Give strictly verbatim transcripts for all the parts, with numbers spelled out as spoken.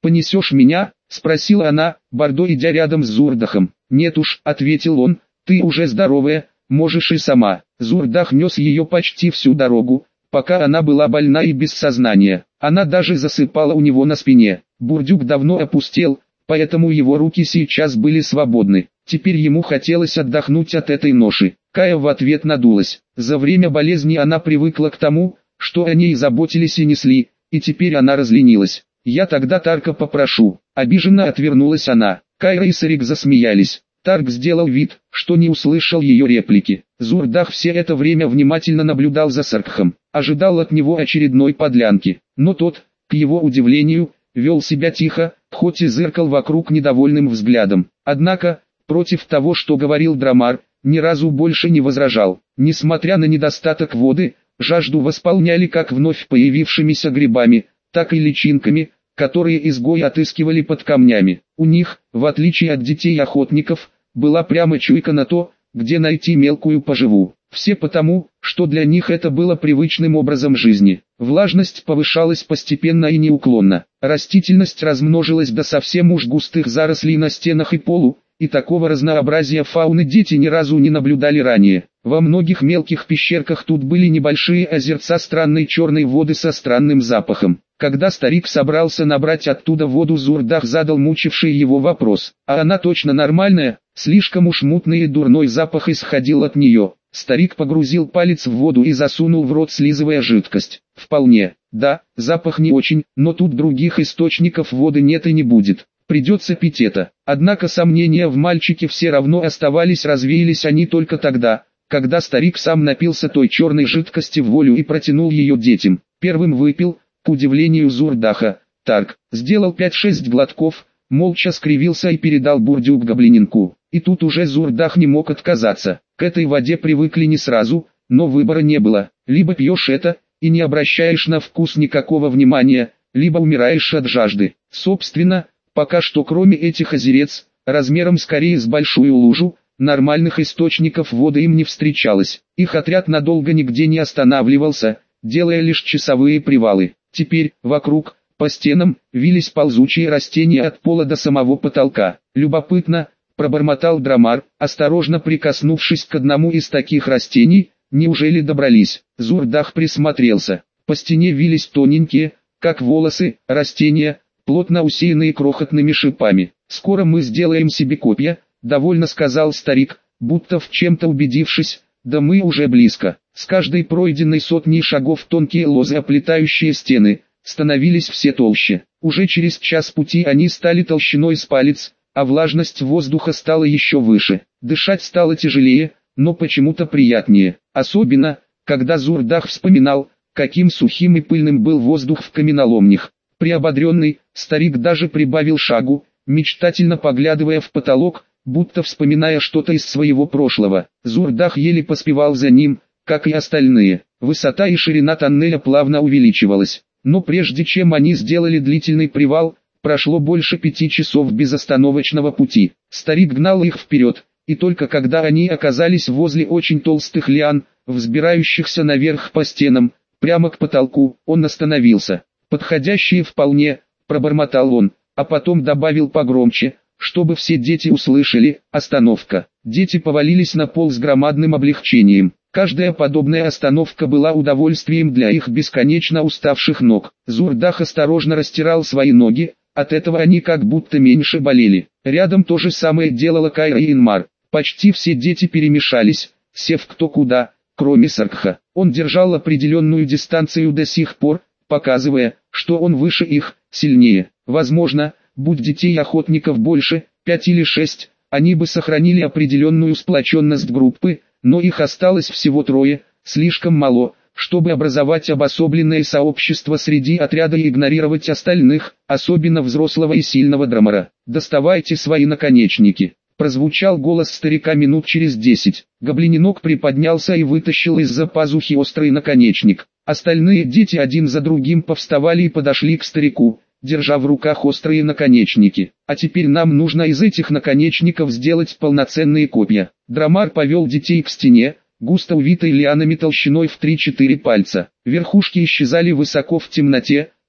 понесешь меня?» — спросила она, Бордо идя рядом с Зурдахом. «Нет уж», — ответил он, — «ты уже здоровая, можешь и сама». Зурдах нес ее почти всю дорогу, пока она была больна и без сознания. Она даже засыпала у него на спине. Бурдюк давно опустел, поэтому его руки сейчас были свободны. Теперь ему хотелось отдохнуть от этой ноши. Кая в ответ надулась. За время болезни она привыкла к тому, что о ней заботились и несли, и теперь она разленилась. «Я тогда Тарка попрошу». Обиженно отвернулась она. Кайра и Сарик засмеялись. Тарк сделал вид, что не услышал ее реплики. Зурдах все это время внимательно наблюдал за Саркхом, ожидал от него очередной подлянки. Но тот, к его удивлению, вел себя тихо, хоть и зыркал вокруг недовольным взглядом. Однако, против того, что говорил Драмар, ни разу больше не возражал. Несмотря на недостаток воды, жажду восполняли как вновь появившимися грибами, так и личинками, которые изгои отыскивали под камнями. У них, в отличие от детей-охотников, была прямо чуйка на то, где найти мелкую поживу. Все потому, что для них это было привычным образом жизни. Влажность повышалась постепенно и неуклонно. Растительность размножилась до совсем уж густых зарослей на стенах и полу, и такого разнообразия фауны дети ни разу не наблюдали ранее. Во многих мелких пещерках тут были небольшие озерца странной черной воды со странным запахом. Когда старик собрался набрать оттуда воду, Зурдах задал мучивший его вопрос. А она точно нормальная? Слишком уж мутный и дурной запах исходил от нее. Старик погрузил палец в воду и засунул в рот, слизывая жидкость. Вполне. Да, запах не очень, но тут других источников воды нет и не будет. Придется пить это. Однако сомнения в мальчике все равно оставались, развеялись они только тогда, когда старик сам напился той черной жидкости в волю и протянул ее детям. Первым выпил, к удивлению Зурдаха, Тарк. Сделал пять-шесть глотков, молча скривился и передал бурдюк гоблининку. И тут уже Зурдах не мог отказаться. К этой воде привыкли не сразу, но выбора не было. Либо пьешь это, и не обращаешь на вкус никакого внимания, либо умираешь от жажды. Собственно, пока что кроме этих озерец, размером скорее с большую лужу, нормальных источников воды им не встречалось. Их отряд надолго нигде не останавливался, делая лишь часовые привалы. Теперь, вокруг, по стенам, вились ползучие растения от пола до самого потолка. Любопытно, пробормотал Драмар, осторожно прикоснувшись к одному из таких растений. Неужели добрались? Зурдах присмотрелся. По стене вились тоненькие, как волосы, растения, плотно усеянные крохотными шипами. «Скоро мы сделаем себе копья», — довольно сказал старик, будто в чем-то убедившись. «Да мы уже близко». С каждой пройденной сотней шагов тонкие лозы, оплетающие стены, становились все толще. Уже через час пути они стали толщиной с палец, а влажность воздуха стала еще выше. Дышать стало тяжелее, но почему-то приятнее. Особенно, когда Зурдах вспоминал, каким сухим и пыльным был воздух в каменоломнях. Приободренный, старик даже прибавил шагу, мечтательно поглядывая в потолок, будто вспоминая что-то из своего прошлого. Зурдах еле поспевал за ним, как и остальные. Высота и ширина тоннеля плавно увеличивалась. Но прежде чем они сделали длительный привал, прошло больше пяти часов безостановочного пути. Старик гнал их вперед, и только когда они оказались возле очень толстых лиан, взбирающихся наверх по стенам, прямо к потолку, он остановился. «Подходящие вполне», — пробормотал он, а потом добавил погромче, чтобы все дети услышали: «Остановка». Дети повалились на пол с громадным облегчением. Каждая подобная остановка была удовольствием для их бесконечно уставших ног. Зурдах осторожно растирал свои ноги, от этого они как будто меньше болели. Рядом то же самое делала Кайра и Инмар. Почти все дети перемешались, сев кто куда, кроме Саркха. Он держал определенную дистанцию до сих пор, показывая, что он выше их, сильнее. Возможно, будь детей-охотников больше, пять или шесть, они бы сохранили определенную сплоченность группы, но их осталось всего трое, слишком мало, чтобы образовать обособленное сообщество среди отряда и игнорировать остальных, особенно взрослого и сильного Драмара. «Доставайте свои наконечники», — прозвучал голос старика минут через десять. Гоблининок приподнялся и вытащил из-за пазухи острый наконечник. Остальные дети один за другим повставали и подошли к старику, держа в руках острые наконечники. «А теперь нам нужно из этих наконечников сделать полноценные копья». Драмар повел детей к стене, густо увитой лианами толщиной в три-четыре пальца. Верхушки исчезали высоко в темноте,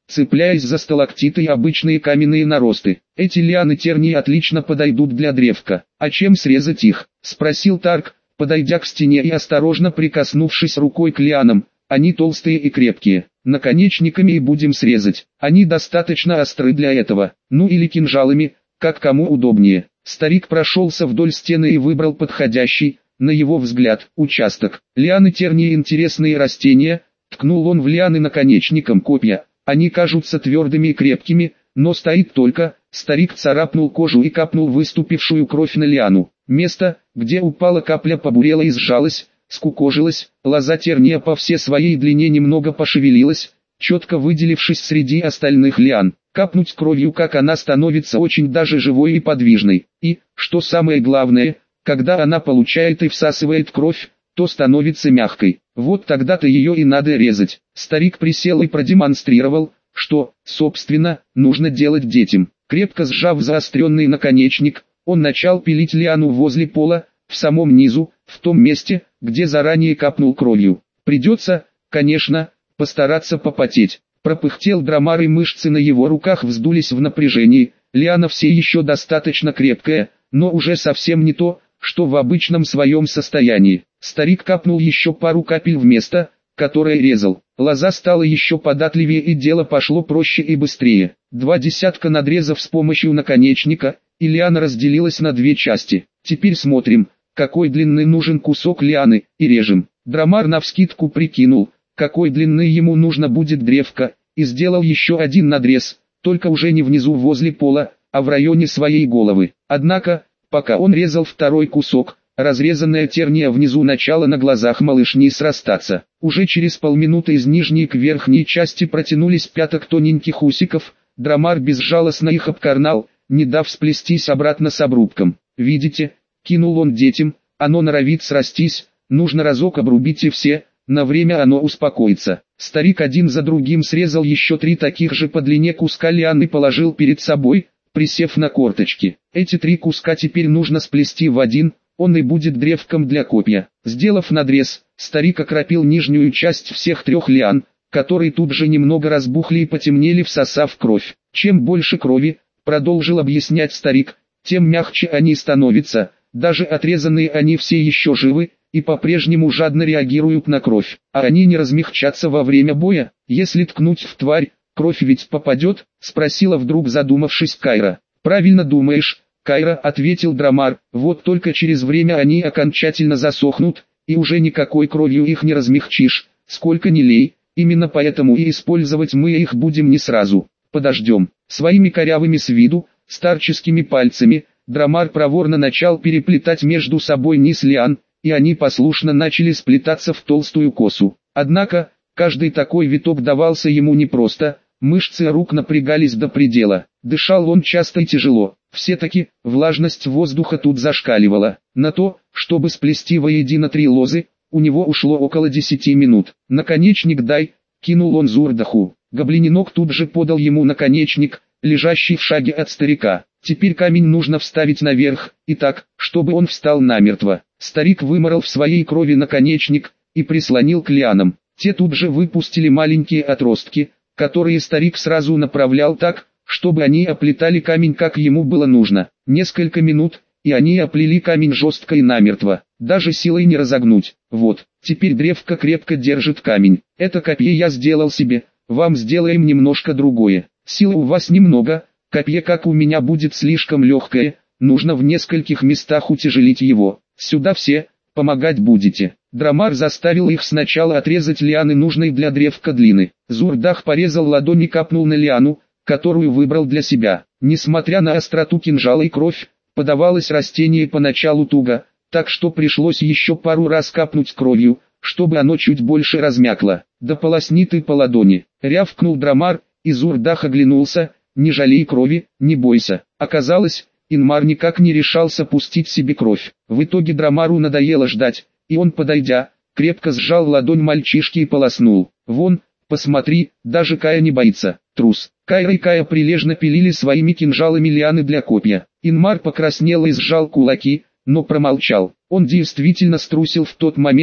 цепляясь за сталактиты и обычные каменные наросты. Эти лианы тернии отлично подойдут для древка. А чем срезать их? Спросил Тарк, подойдя к стене и осторожно прикоснувшись рукой к лианам. Они толстые и крепкие. Наконечниками и будем срезать. Они достаточно остры для этого. Ну или кинжалами, как кому удобнее. Старик прошелся вдоль стены и выбрал подходящий, на его взгляд, участок. Лианы тернии интересные растения. Ткнул он в лианы наконечником копья. Они кажутся твердыми и крепкими, но стоит только. Старик царапнул кожу и капнул выступившую кровь на лиану. Место, где упала капля, побурело и сжалось, скукожилось. Лоза терния по всей своей длине немного пошевелилась, четко выделившись среди остальных лиан. Капнуть кровью, как она становится очень даже живой и подвижной. И, что самое главное, когда она получает и всасывает кровь, то становится мягкой. Вот тогда-то ее и надо резать. Старик присел и продемонстрировал, что, собственно, нужно делать детям. Крепко сжав заостренный наконечник, он начал пилить лиану возле пола, в самом низу, в том месте, где заранее капнул кровью. Придется, конечно, постараться попотеть. Пропыхтел Драмар, и мышцы на его руках вздулись в напряжении. Лиана все еще достаточно крепкая, но уже совсем не то, что в обычном своем состоянии. Старик капнул еще пару капель в место, которое резал. Лоза стала еще податливее, и дело пошло проще и быстрее. Два десятка надрезов с помощью наконечника, и лиана разделилась на две части. Теперь смотрим, какой длины нужен кусок лианы, и режем. Драмар навскидку прикинул, какой длины ему нужно будет древко, и сделал еще один надрез, только уже не внизу возле пола, а в районе своей головы. Однако, пока он резал второй кусок, разрезанная терния внизу начала на глазах малышни срастаться. Уже через полминуты из нижней к верхней части протянулись пяток тоненьких усиков. Драмар безжалостно их обкорнал, не дав сплестись обратно с обрубком. «Видите?» — кинул он детям, — «оно норовит срастись, нужно разок обрубить и все, на время оно успокоится». Старик один за другим срезал еще три таких же по длине куска лиан и положил перед собой, присев на корточки. Эти три куска теперь нужно сплести в один, он и будет древком для копья. Сделав надрез, старик окропил нижнюю часть всех трех лиан, которые тут же немного разбухли и потемнели, всосав кровь. Чем больше крови, продолжил объяснять старик, тем мягче они становятся. Даже отрезанные они все еще живы, и по-прежнему жадно реагируют на кровь. А они не размягчатся во время боя, если ткнуть в тварь, кровь ведь попадет, спросила вдруг, задумавшись, Кайра. Правильно думаешь, Кайра, ответил Драмар, вот только через время они окончательно засохнут, и уже никакой кровью их не размягчишь, сколько ни лей, именно поэтому и использовать мы их будем не сразу. Подождем. Своими корявыми с виду, старческими пальцами, Драмар проворно начал переплетать между собой низ лиан, и они послушно начали сплетаться в толстую косу. Однако, каждый такой виток давался ему непросто, мышцы рук напрягались до предела. Дышал он часто и тяжело. Все-таки, влажность воздуха тут зашкаливала. На то, чтобы сплести воедино три лозы, у него ушло около десяти минут. «Наконечник дай», — кинул он Зурдаху. Гоблининок тут же подал ему наконечник, лежащий в шаге от старика. Теперь камень нужно вставить наверх, и так, чтобы он встал намертво. Старик выморал в своей крови наконечник и прислонил к лианам. Те тут же выпустили маленькие отростки, которые старик сразу направлял так, чтобы они оплетали камень, как ему было нужно. Несколько минут, и они оплели камень жестко и намертво, даже силой не разогнуть. Вот, теперь древко крепко держит камень. Это копье я сделал себе, вам сделаем немножко другое. Силы у вас немного, копье как у меня будет слишком легкое, нужно в нескольких местах утяжелить его. Сюда все, помогать будете. Драмар заставил их сначала отрезать лианы нужной для древка длины. Зурдах порезал ладонь и капнул на лиану, которую выбрал для себя. Несмотря на остроту кинжала и кровь, подавалось растение поначалу туго, так что пришлось еще пару раз капнуть кровью, чтобы оно чуть больше размякло. «Да полосни ты по ладони», — рявкнул Драмар, и Зурдах оглянулся, «не жалей крови, не бойся». Оказалось, Инмар никак не решался пустить себе кровь. В итоге Драмару надоело ждать, и он, подойдя, крепко сжал ладонь мальчишки и полоснул. «Вон, посмотри, даже Кая не боится, трус». Кайра и Кая прилежно пилили своими кинжалами лианы для копья. Инмар покраснел и сжал кулаки, но промолчал. Он действительно струсил в тот момент,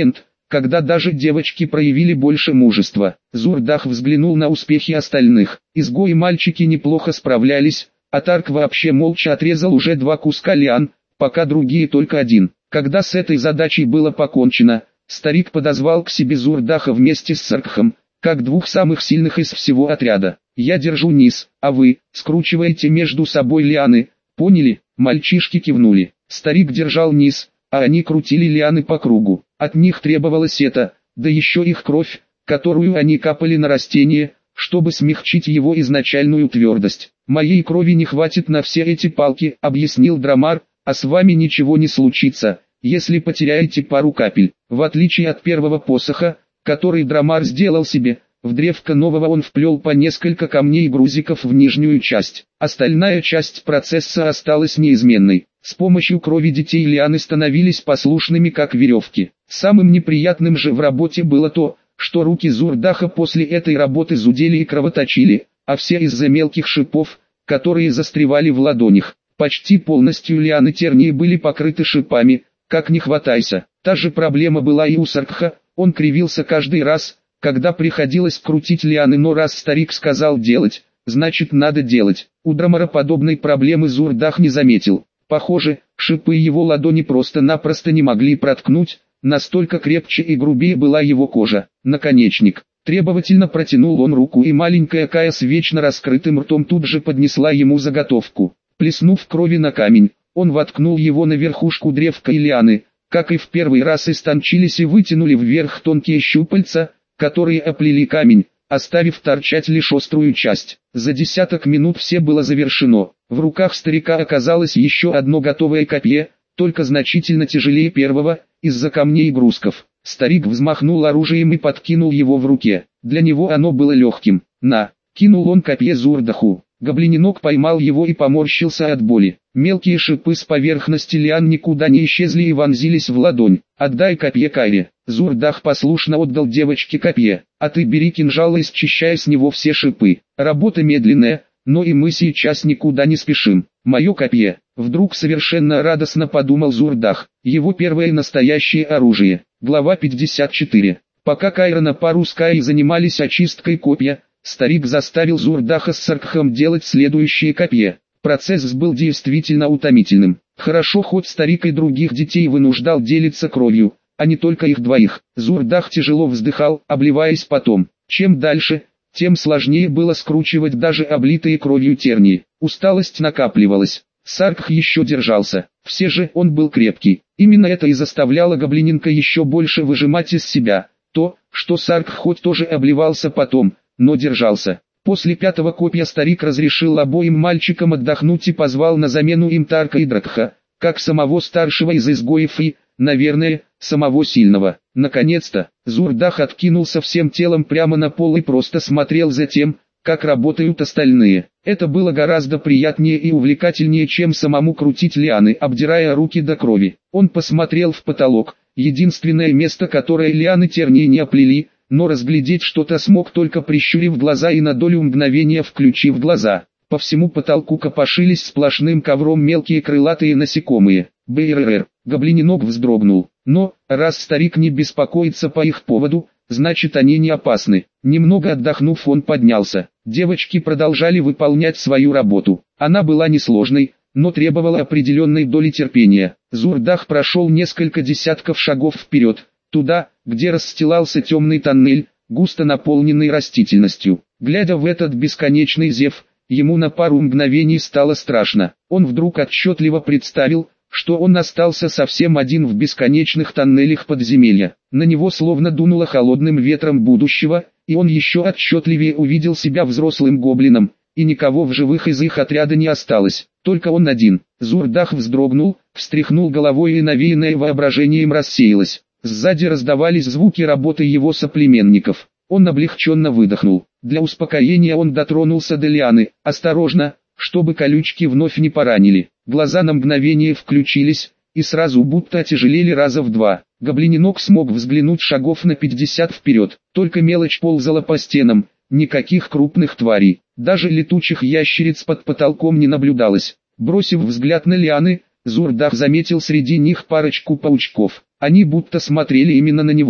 когда даже девочки проявили больше мужества. Зурдах взглянул на успехи остальных. Изгои мальчики неплохо справлялись, а Тарк вообще молча отрезал уже два куска лиан, пока другие только один. Когда с этой задачей было покончено, старик подозвал к себе Зурдаха вместе с Саркхом, как двух самых сильных из всего отряда. «Я держу низ, а вы скручиваете между собой лианы, поняли?» Мальчишки кивнули. Старик держал низ, а они крутили лианы по кругу. От них требовалось это, да еще их кровь, которую они капали на растение, чтобы смягчить его изначальную твердость. «Моей крови не хватит на все эти палки», — объяснил Драмар, «а с вами ничего не случится, если потеряете пару капель». В отличие от первого посоха, который Драмар сделал себе, в древко нового он вплел по несколько камней грузиков в нижнюю часть. Остальная часть процесса осталась неизменной. С помощью крови детей лианы становились послушными как веревки. Самым неприятным же в работе было то, что руки Зурдаха после этой работы зудели и кровоточили, а все из-за мелких шипов, которые застревали в ладонях. Почти полностью лианы тернии были покрыты шипами, как не хватайся. Та же проблема была и у Саркха, он кривился каждый раз, когда приходилось крутить лианы, но раз старик сказал делать, значит надо делать. У Драмара подобной проблемы Зурдах не заметил. Похоже, шипы его ладони просто-напросто не могли проткнуть, настолько крепче и грубее была его кожа. Наконечник. Требовательно протянул он руку, и маленькая Кая с вечно раскрытым ртом тут же поднесла ему заготовку. Плеснув крови на камень, он воткнул его на верхушку древка и лианы, как и в первый раз истончились и вытянули вверх тонкие щупальца, которые оплели камень, оставив торчать лишь острую часть. За десяток минут все было завершено. В руках старика оказалось еще одно готовое копье, только значительно тяжелее первого, из-за камней и грузков. Старик взмахнул оружием и подкинул его в руке. Для него оно было легким. «На!» — кинул он копье Зурдаху. Гоблининок поймал его и поморщился от боли. Мелкие шипы с поверхности лиан никуда не исчезли и вонзились в ладонь. «Отдай копье Кайре». Зурдах послушно отдал девочке копье. «А ты бери кинжал и счищай с него все шипы. Работа медленная, но и мы сейчас никуда не спешим. Мое копье». Вдруг совершенно радостно подумал Зурдах. Его первое настоящее оружие. Глава пятьдесят четыре. Пока Кайра на пару с Каей занимались очисткой копья, старик заставил Зурдаха с Саркхом делать следующее копье. Процесс был действительно утомительным. Хорошо, хоть старик и других детей вынуждал делиться кровью, а не только их двоих. Зурдах тяжело вздыхал, обливаясь потом. Чем дальше, тем сложнее было скручивать даже облитые кровью тернии. Усталость накапливалась. Саркх еще держался. Все же он был крепкий. Именно это и заставляло гоблининка еще больше выжимать из себя. То, что Саркх хоть тоже обливался потом, но держался. После пятого копья старик разрешил обоим мальчикам отдохнуть и позвал на замену им Тарка и Дракха, как самого старшего из изгоев и, наверное, самого сильного. Наконец-то, Зурдах откинулся всем телом прямо на пол и просто смотрел за тем, как работают остальные. Это было гораздо приятнее и увлекательнее, чем самому крутить лианы, обдирая руки до крови. Он посмотрел в потолок, единственное место, которое лианы тернии не оплели, но разглядеть что-то смог только прищурив глаза и на долю мгновения включив глаза. По всему потолку копошились сплошным ковром мелкие крылатые насекомые. Бэйрэр, гоблининок вздрогнул. Но, раз старик не беспокоится по их поводу, значит они не опасны. Немного отдохнув, он поднялся. Девочки продолжали выполнять свою работу. Она была несложной, но требовала определенной доли терпения. Зурдах прошел несколько десятков шагов вперед, туда, где расстилался темный тоннель, густо наполненный растительностью. Глядя в этот бесконечный зев, ему на пару мгновений стало страшно. Он вдруг отчетливо представил, что он остался совсем один в бесконечных тоннелях подземелья. На него словно дунуло холодным ветром будущего, и он еще отчетливее увидел себя взрослым гоблином, и никого в живых из их отряда не осталось, только он один. Зурдах вздрогнул, встряхнул головой, и навеянное воображением рассеялось. Сзади раздавались звуки работы его соплеменников. Он облегченно выдохнул. Для успокоения он дотронулся до лианы, осторожно, чтобы колючки вновь не поранили. Глаза на мгновение включились, и сразу будто отяжелели раза в два. Гоблининок смог взглянуть шагов на пятьдесят вперед. Только мелочь ползала по стенам, никаких крупных тварей. Даже летучих ящериц под потолком не наблюдалось. Бросив взгляд на лианы, Зурдах заметил среди них парочку паучков. Они будто смотрели именно на него.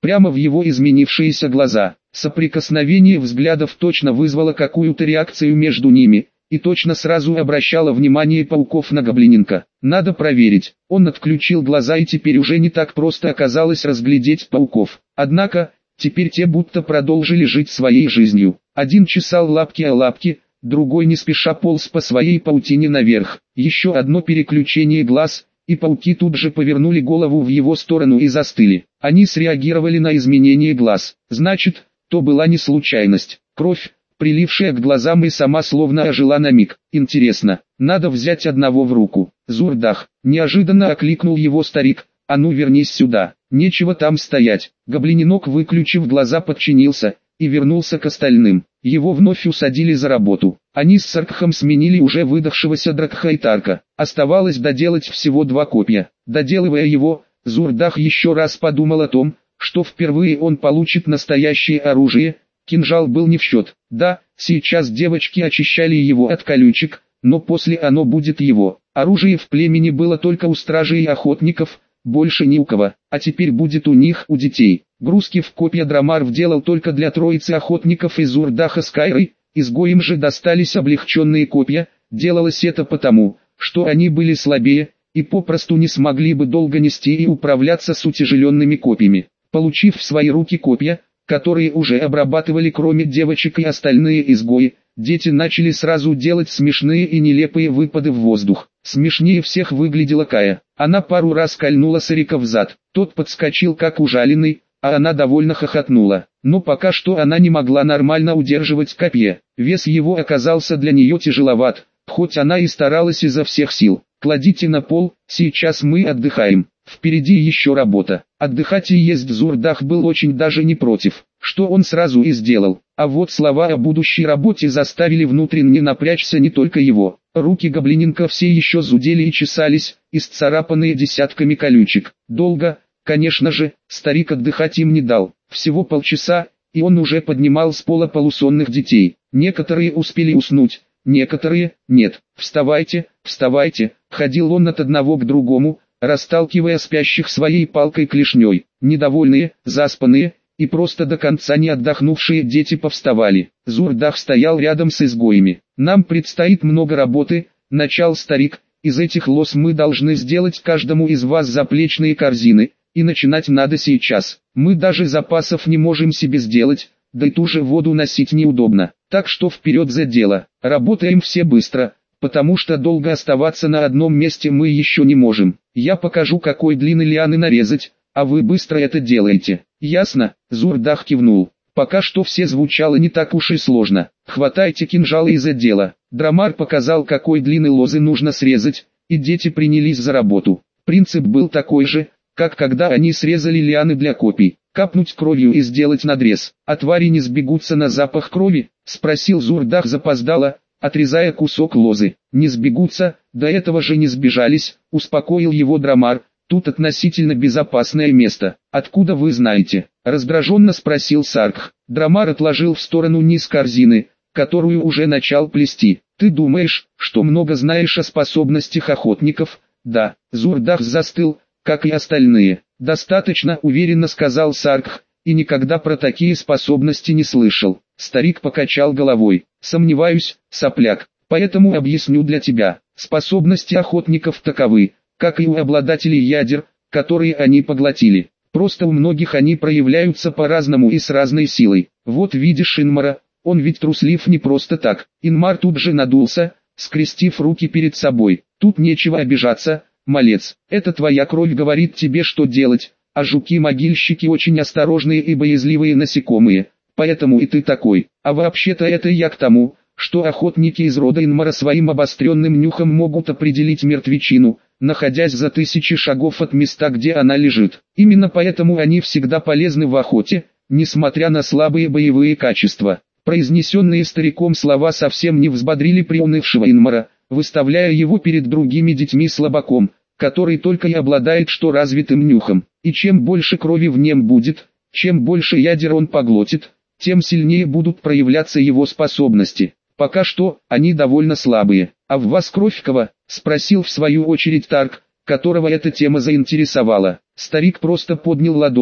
прямо в его изменившиеся глаза. Соприкосновение взглядов точно вызвало какую-то реакцию между ними, и точно сразу обращало внимание пауков на гоблиненка. Надо проверить. Он отключил глаза, и теперь уже не так просто оказалось разглядеть пауков. Однако, теперь те будто продолжили жить своей жизнью. Один чесал лапки о лапки, другой не спеша полз по своей паутине наверх. Еще одно переключение глаз, и пауки тут же повернули голову в его сторону и застыли. Они среагировали на изменение глаз. Значит, то была не случайность. Кровь, прилившая к глазам, и сама словно ожила на миг. Интересно, надо взять одного в руку. Зурдах, неожиданно окликнул его старик. А ну вернись сюда, нечего там стоять. Гоблиненок, выключив глаза, подчинился и вернулся к остальным. Его вновь усадили за работу. Они с Саркхом сменили уже выдохшегося Дракхайтарка. Оставалось доделать всего два копья. Доделывая его, Зурдах еще раз подумал о том, что впервые он получит настоящее оружие. Кинжал был не в счет. Да, сейчас девочки очищали его от колючек, но после оно будет его. Оружие в племени было только у стражей и охотников, больше ни у кого, а теперь будет у них, у детей. Грузки в копья Драмар вделал только для троицы охотников из Зурдаха с Кайрой, изгоям же достались облегченные копья. Делалось это потому, что они были слабее, и попросту не смогли бы долго нести и управляться с утяжеленными копьями. Получив в свои руки копья, которые уже обрабатывали кроме девочек и остальные изгои, дети начали сразу делать смешные и нелепые выпады в воздух. Смешнее всех выглядела Кая. Она пару раз кольнула Сарика в зад. Тот подскочил как ужаленный, а она довольно хохотнула. Но пока что она не могла нормально удерживать копье. Вес его оказался для нее тяжеловат, хоть она и старалась изо всех сил. «Кладите на пол, сейчас мы отдыхаем. Впереди еще работа». Отдыхать и есть Зурдах был очень даже не против, что он сразу и сделал. А вот слова о будущей работе заставили внутренне напрячься не только его. Руки гоблиненка все еще зудели и чесались, исцарапанные десятками колючек. Долго, конечно же, старик отдыхать им не дал. Всего полчаса, и он уже поднимал с пола полусонных детей. Некоторые успели уснуть, некоторые – нет. «Вставайте, вставайте!» Ходил он от одного к другому, расталкивая спящих своей палкой-клешней. Недовольные, заспанные и просто до конца не отдохнувшие дети повставали. Зурдах стоял рядом с изгоями. «Нам предстоит много работы», — начал старик. «Из этих лос мы должны сделать каждому из вас заплечные корзины, и начинать надо сейчас. Мы даже запасов не можем себе сделать, да и ту же воду носить неудобно. Так что вперед за дело. Работаем все быстро, потому что долго оставаться на одном месте мы еще не можем. Я покажу, какой длины лианы нарезать, а вы быстро это делаете. Ясно?» Зурдах кивнул. Пока что все звучало не так уж и сложно. «Хватайте кинжалы из отдела». Драмар показал, какой длины лозы нужно срезать, и дети принялись за работу. Принцип был такой же, как когда они срезали лианы для копий. Капнуть кровью и сделать надрез. «А твари не сбегутся на запах крови?» — спросил Зурдах запоздало, отрезая кусок лозы. «Не сбегутся, до этого же не сбежались», — успокоил его Драмар. «Тут относительно безопасное место». «Откуда вы знаете?» — раздраженно спросил Саркх. Драмар отложил в сторону низ корзины, которую уже начал плести. «Ты думаешь, что много знаешь о способностях охотников?» «Да». Зурдах застыл, как и остальные. «Достаточно», — уверенно сказал Саркх, — «и никогда про такие способности не слышал». Старик покачал головой. «Сомневаюсь, сопляк, поэтому объясню для тебя. Способности охотников таковы, как и у обладателей ядер, которые они поглотили. Просто у многих они проявляются по-разному и с разной силой. Вот видишь Инмара, он ведь труслив не просто так». Инмар тут же надулся, скрестив руки перед собой. «Тут нечего обижаться, малец. Это твоя кровь говорит тебе, что делать, а жуки-могильщики очень осторожные и боязливые насекомые, поэтому и ты такой. А вообще-то это я к тому, что охотники из рода Инмара своим обостренным нюхом могут определить мертвечину, находясь за тысячи шагов от места, где она лежит. Именно поэтому они всегда полезны в охоте, несмотря на слабые боевые качества». Произнесенные стариком слова совсем не взбодрили приунывшего Инмара, выставляя его перед другими детьми слабаком, который только и обладает что развитым нюхом. И чем больше крови в нем будет, чем больше ядер он поглотит, тем сильнее будут проявляться его способности. Пока что, они довольно слабые. «А в вас кровь кого?» — спросил в свою очередь Тарк, которого эта тема заинтересовала. Старик просто поднял ладонь,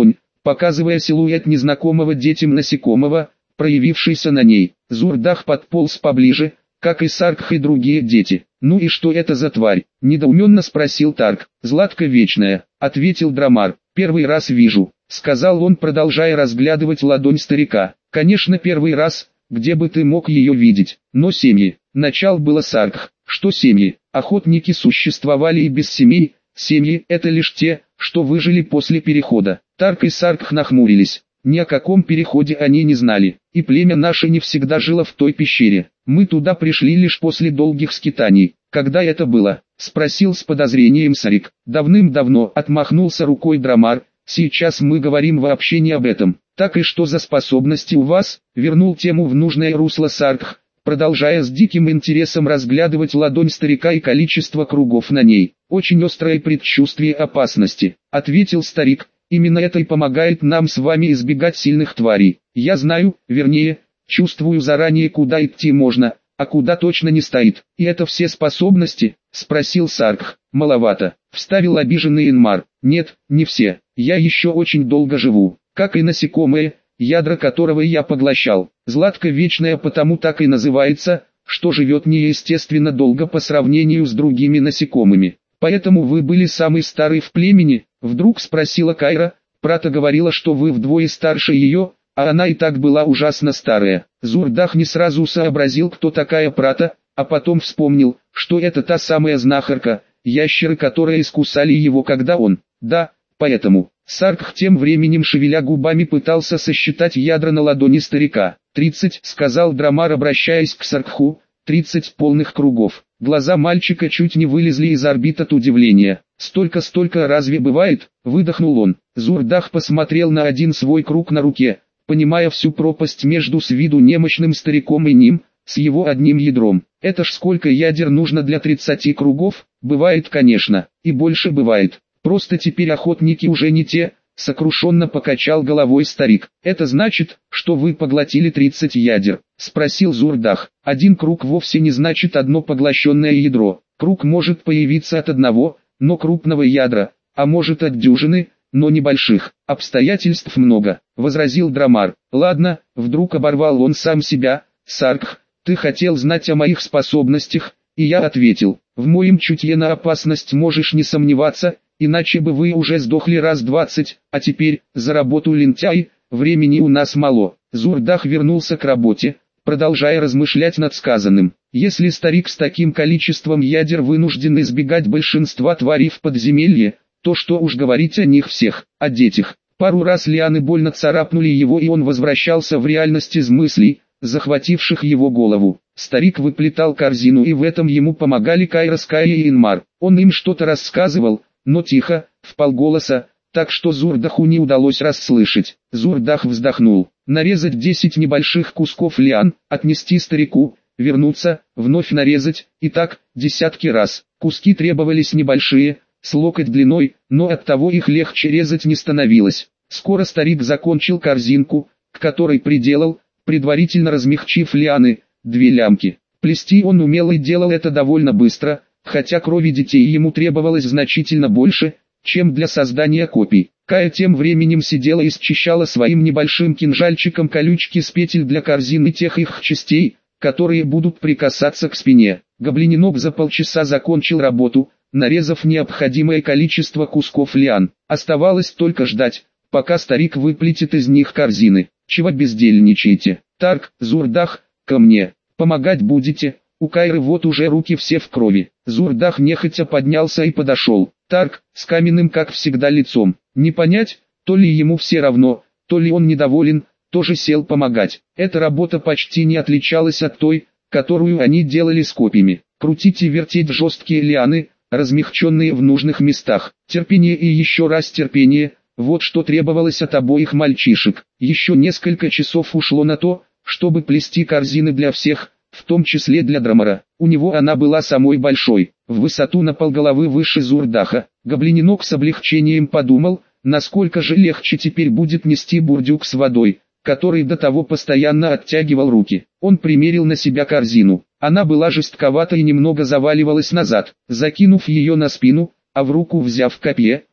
показывая силуэт незнакомого детям насекомого, проявившийся на ней. Зурдах подполз поближе, как и Саркх и другие дети. «Ну и что это за тварь?» – недоуменно спросил Тарк. «Златка вечная», – ответил Драмар. «Первый раз вижу», – сказал он, продолжая разглядывать ладонь старика. «Конечно, первый раз, где бы ты мог ее видеть, но семьи». Начал было Саркх. «Что семьи? Охотники существовали и без семей, семьи – это лишь те, что выжили после перехода». Тарк и Саркх нахмурились. Ни о каком переходе они не знали, и племя наше не всегда жило в той пещере. Мы туда пришли лишь после долгих скитаний. Когда это было? Спросил с подозрением Сарик. Давным-давно, отмахнулся рукой Драмар. Сейчас мы говорим вообще не об этом. Так и что за способности у вас? Вернул тему в нужное русло Саркх, продолжая с диким интересом разглядывать ладонь старика и количество кругов на ней. Очень острое предчувствие опасности, ответил старик. Именно это и помогает нам с вами избегать сильных тварей. Я знаю, вернее, чувствую заранее, куда идти можно, а куда точно не стоит. И это все способности? Спросил Саркх. Маловато, вставил обиженный Инмар. Нет, не все. Я еще очень долго живу, как и насекомые, ядра которого я поглощал. Златка вечная потому так и называется, что живет неестественно долго по сравнению с другими насекомыми. Поэтому вы были самый старый в племени? Вдруг спросила Кайра. Прата говорила, что вы вдвое старше ее, а она и так была ужасно старая. Зурдах не сразу сообразил, кто такая Прата, а потом вспомнил, что это та самая знахарка, ящеры, которые искусали его, когда он... Да, поэтому... Саркх тем временем, шевеля губами, пытался сосчитать ядра на ладони старика. «Тридцать», — сказал Драмар, обращаясь к Саркху, — «тридцать полных кругов». Глаза мальчика чуть не вылезли из орбит от удивления. «Столько-столько разве бывает?» — выдохнул он. Зурдах посмотрел на один свой круг на руке, понимая всю пропасть между с виду немощным стариком и ним, с его одним ядром. «Это ж сколько ядер нужно для тридцати кругов?» «Бывает, конечно, и больше бывает. Просто теперь охотники уже не те», — сокрушенно покачал головой старик. «Это значит, что вы поглотили тридцать ядер?» — спросил Зурдах. «Один круг вовсе не значит одно поглощенное ядро. Круг может появиться от одного, но крупного ядра, а может от дюжины, но небольших. Обстоятельств много», — возразил Драмар. «Ладно», — вдруг оборвал он сам себя. «Саркх, ты хотел знать о моих способностях?» И я ответил. «В моем чутье на опасность можешь не сомневаться, иначе бы вы уже сдохли раз двадцать, а теперь, за работу, лентяй, времени у нас мало». Зурдах вернулся к работе, продолжая размышлять над сказанным. Если старик с таким количеством ядер вынужден избегать большинства тварей в подземелье, то что уж говорить о них всех, о детях. Пару раз лианы больно царапнули его, и он возвращался в реальность из мыслей, захвативших его голову. Старик выплетал корзину, и в этом ему помогали Кайра, Скай и Инмар. Он им что-то рассказывал, но тихо, вполголоса, так что Зурдаху не удалось расслышать. Зурдах вздохнул. Нарезать десять небольших кусков лиан, отнести старику, вернуться, вновь нарезать, и так, десятки раз. Куски требовались небольшие, с локоть длиной, но оттого их легче резать не становилось. Скоро старик закончил корзинку, к которой приделал, предварительно размягчив лианы, две лямки. Плести он умел и делал это довольно быстро, хотя крови детей ему требовалось значительно больше, чем для создания копий. Кая тем временем сидела и счищала своим небольшим кинжальчиком колючки с петель для корзины тех их частей, которые будут прикасаться к спине. Гоблиненок за полчаса закончил работу, нарезав необходимое количество кусков лиан. Оставалось только ждать, пока старик выплетет из них корзины. «Чего бездельничаете? Тарк, Зурдах, ко мне. Помогать будете?» У Кайры вот уже руки все в крови. Зурдах нехотя поднялся и подошел. Тарк, с каменным как всегда лицом. Не понять, то ли ему все равно, то ли он недоволен, тоже сел помогать. Эта работа почти не отличалась от той, которую они делали с копьями. Крутить и вертеть жесткие лианы, размягченные в нужных местах. Терпение и еще раз терпение, вот что требовалось от обоих мальчишек. Еще несколько часов ушло на то, чтобы плести корзины для всех, в том числе для Драмара. У него она была самой большой, в высоту на полголовы выше Зурдаха. Гоблиненок с облегчением подумал, насколько же легче теперь будет нести бурдюк с водой, который до того постоянно оттягивал руки. Он примерил на себя корзину. Она была жестковата и немного заваливалась назад. Закинув ее на спину, а в руку взяв копье,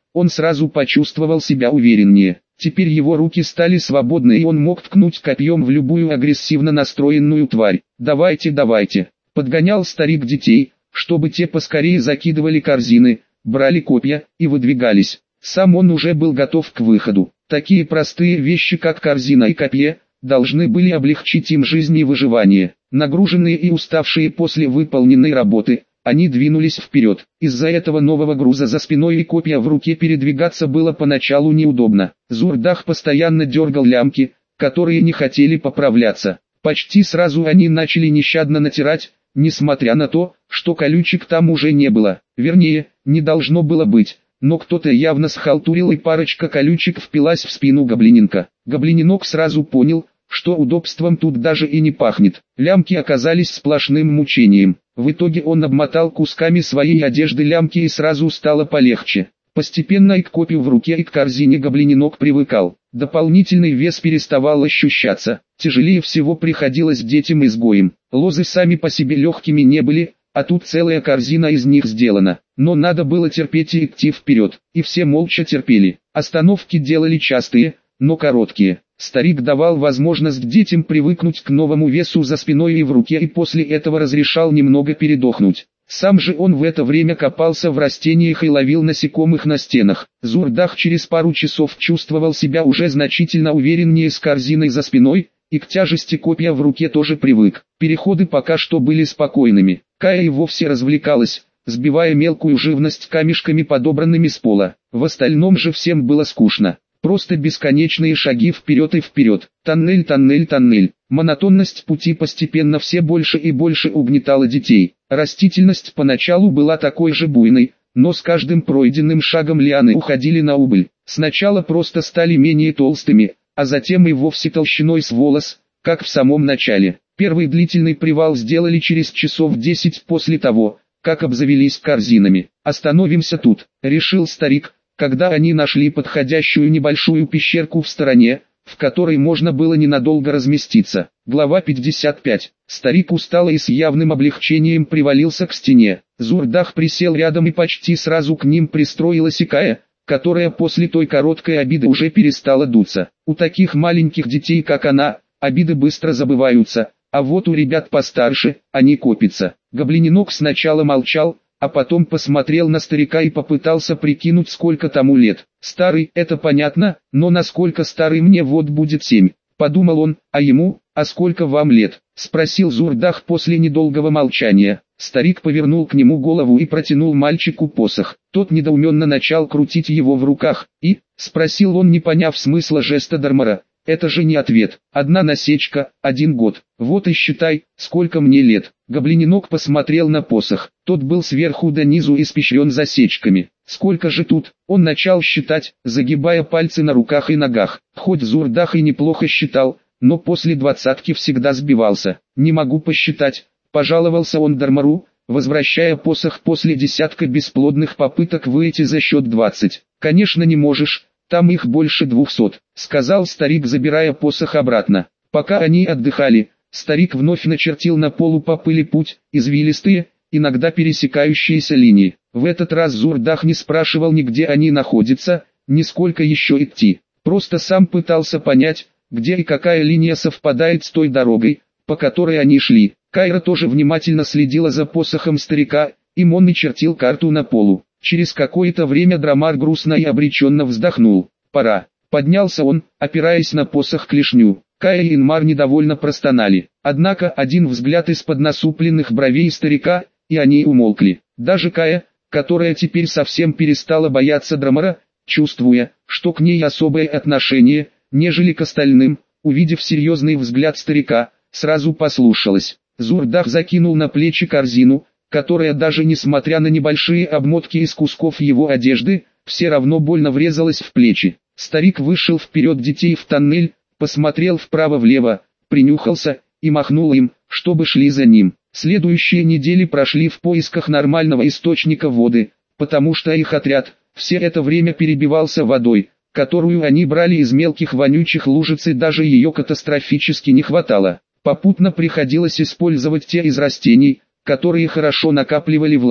он сразу почувствовал себя увереннее. Теперь его руки стали свободны и он мог ткнуть копьем в любую агрессивно настроенную тварь. «Давайте, давайте!» — подгонял старик детей, чтобы те поскорее закидывали корзины, брали копья и выдвигались. Сам он уже был готов к выходу. Такие простые вещи, как корзина и копье, должны были облегчить им жизнь и выживание. Нагруженные и уставшие после выполненной работы, они двинулись вперед. Из-за этого нового груза за спиной и копья в руке передвигаться было поначалу неудобно. Зурдах постоянно дергал лямки, которые не хотели поправляться. Почти сразу они начали нещадно натирать, несмотря на то, что колючек там уже не было. Вернее, не должно было быть. Но кто-то явно схалтурил и парочка колючек впилась в спину гоблиненка. Гоблиненок сразу понял, что удобством тут даже и не пахнет. Лямки оказались сплошным мучением. В итоге он обмотал кусками своей одежды лямки и сразу стало полегче. Постепенно и к копью в руке и к корзине гоблиненок привыкал. Дополнительный вес переставал ощущаться. Тяжелее всего приходилось детям-изгоям. Лозы сами по себе легкими не были, а тут целая корзина из них сделана. Но надо было терпеть и идти вперед, и все молча терпели. Остановки делали частые, но короткие. Старик давал возможность детям привыкнуть к новому весу за спиной и в руке и после этого разрешал немного передохнуть. Сам же он в это время копался в растениях и ловил насекомых на стенах. Зурдах через пару часов чувствовал себя уже значительно увереннее с корзиной за спиной, и к тяжести копья в руке тоже привык. Переходы пока что были спокойными. Кая и вовсе развлекалась, сбивая мелкую живность камешками, подобранными с пола. В остальном же всем было скучно. Просто бесконечные шаги вперед и вперед. Тоннель, тоннель, тоннель. Монотонность пути постепенно все больше и больше угнетала детей. Растительность поначалу была такой же буйной, но с каждым пройденным шагом лианы уходили на убыль. Сначала просто стали менее толстыми, а затем и вовсе толщиной с волос, как в самом начале. Первый длительный привал сделали через часов десять после того, как обзавелись корзинами. «Остановимся тут», — решил старик, когда они нашли подходящую небольшую пещерку в стороне, в которой можно было ненадолго разместиться. Глава пятьдесят пять. Старик устало и с явным облегчением привалился к стене. Зурдах присел рядом и почти сразу к ним пристроилась и Кая, которая после той короткой обиды уже перестала дуться. У таких маленьких детей, как она, обиды быстро забываются, а вот у ребят постарше, они копятся. Гоблиненок сначала молчал, а потом посмотрел на старика и попытался прикинуть, сколько тому лет. «Старый, это понятно, но насколько старый мне вот будет семь?» Подумал он, а ему, «А сколько вам лет?» Спросил Зурдах после недолгого молчания. Старик повернул к нему голову и протянул мальчику посох. Тот недоуменно начал крутить его в руках. «И?» — спросил он, не поняв смысла жеста Дармара. «Это же не ответ. Одна насечка, один год. Вот и считай, сколько мне лет». Гоблиненок посмотрел на посох. Тот был сверху до низу испещрен засечками. «Сколько же тут?» Он начал считать, загибая пальцы на руках и ногах. Хоть Зурдах и неплохо считал, но после двадцатки всегда сбивался. «Не могу посчитать», — пожаловался он Дармару, возвращая посох после десятка бесплодных попыток выйти за счет двадцать. «Конечно не можешь. Там их больше двухсот», — сказал старик, забирая посох обратно. Пока они отдыхали, старик вновь начертил на полу по пыли путь, извилистые, иногда пересекающиеся линии. В этот раз Зурдах не спрашивал ни где они находятся, ни сколько еще идти. Просто сам пытался понять, где и какая линия совпадает с той дорогой, по которой они шли. Кайра тоже внимательно следила за посохом старика, и он начертил карту на полу. Через какое-то время Драмар грустно и обреченно вздохнул. «Пора». Поднялся он, опираясь на посох клешню. Кая и Инмар недовольно простонали. Однако один взгляд из-под насупленных бровей старика, и они умолкли. Даже Кая, которая теперь совсем перестала бояться Драмара, чувствуя, что к ней особое отношение, нежели к остальным, увидев серьезный взгляд старика, сразу послушалась. Зурдах закинул на плечи корзину, которая даже несмотря на небольшие обмотки из кусков его одежды, все равно больно врезалась в плечи. Старик вышел вперед детей в тоннель, посмотрел вправо-влево, принюхался и махнул им, чтобы шли за ним. Следующие недели прошли в поисках нормального источника воды, потому что их отряд все это время перебивался водой, которую они брали из мелких вонючих лужиц, и даже ее катастрофически не хватало. Попутно приходилось использовать те из растений, которые хорошо накапливали влагу.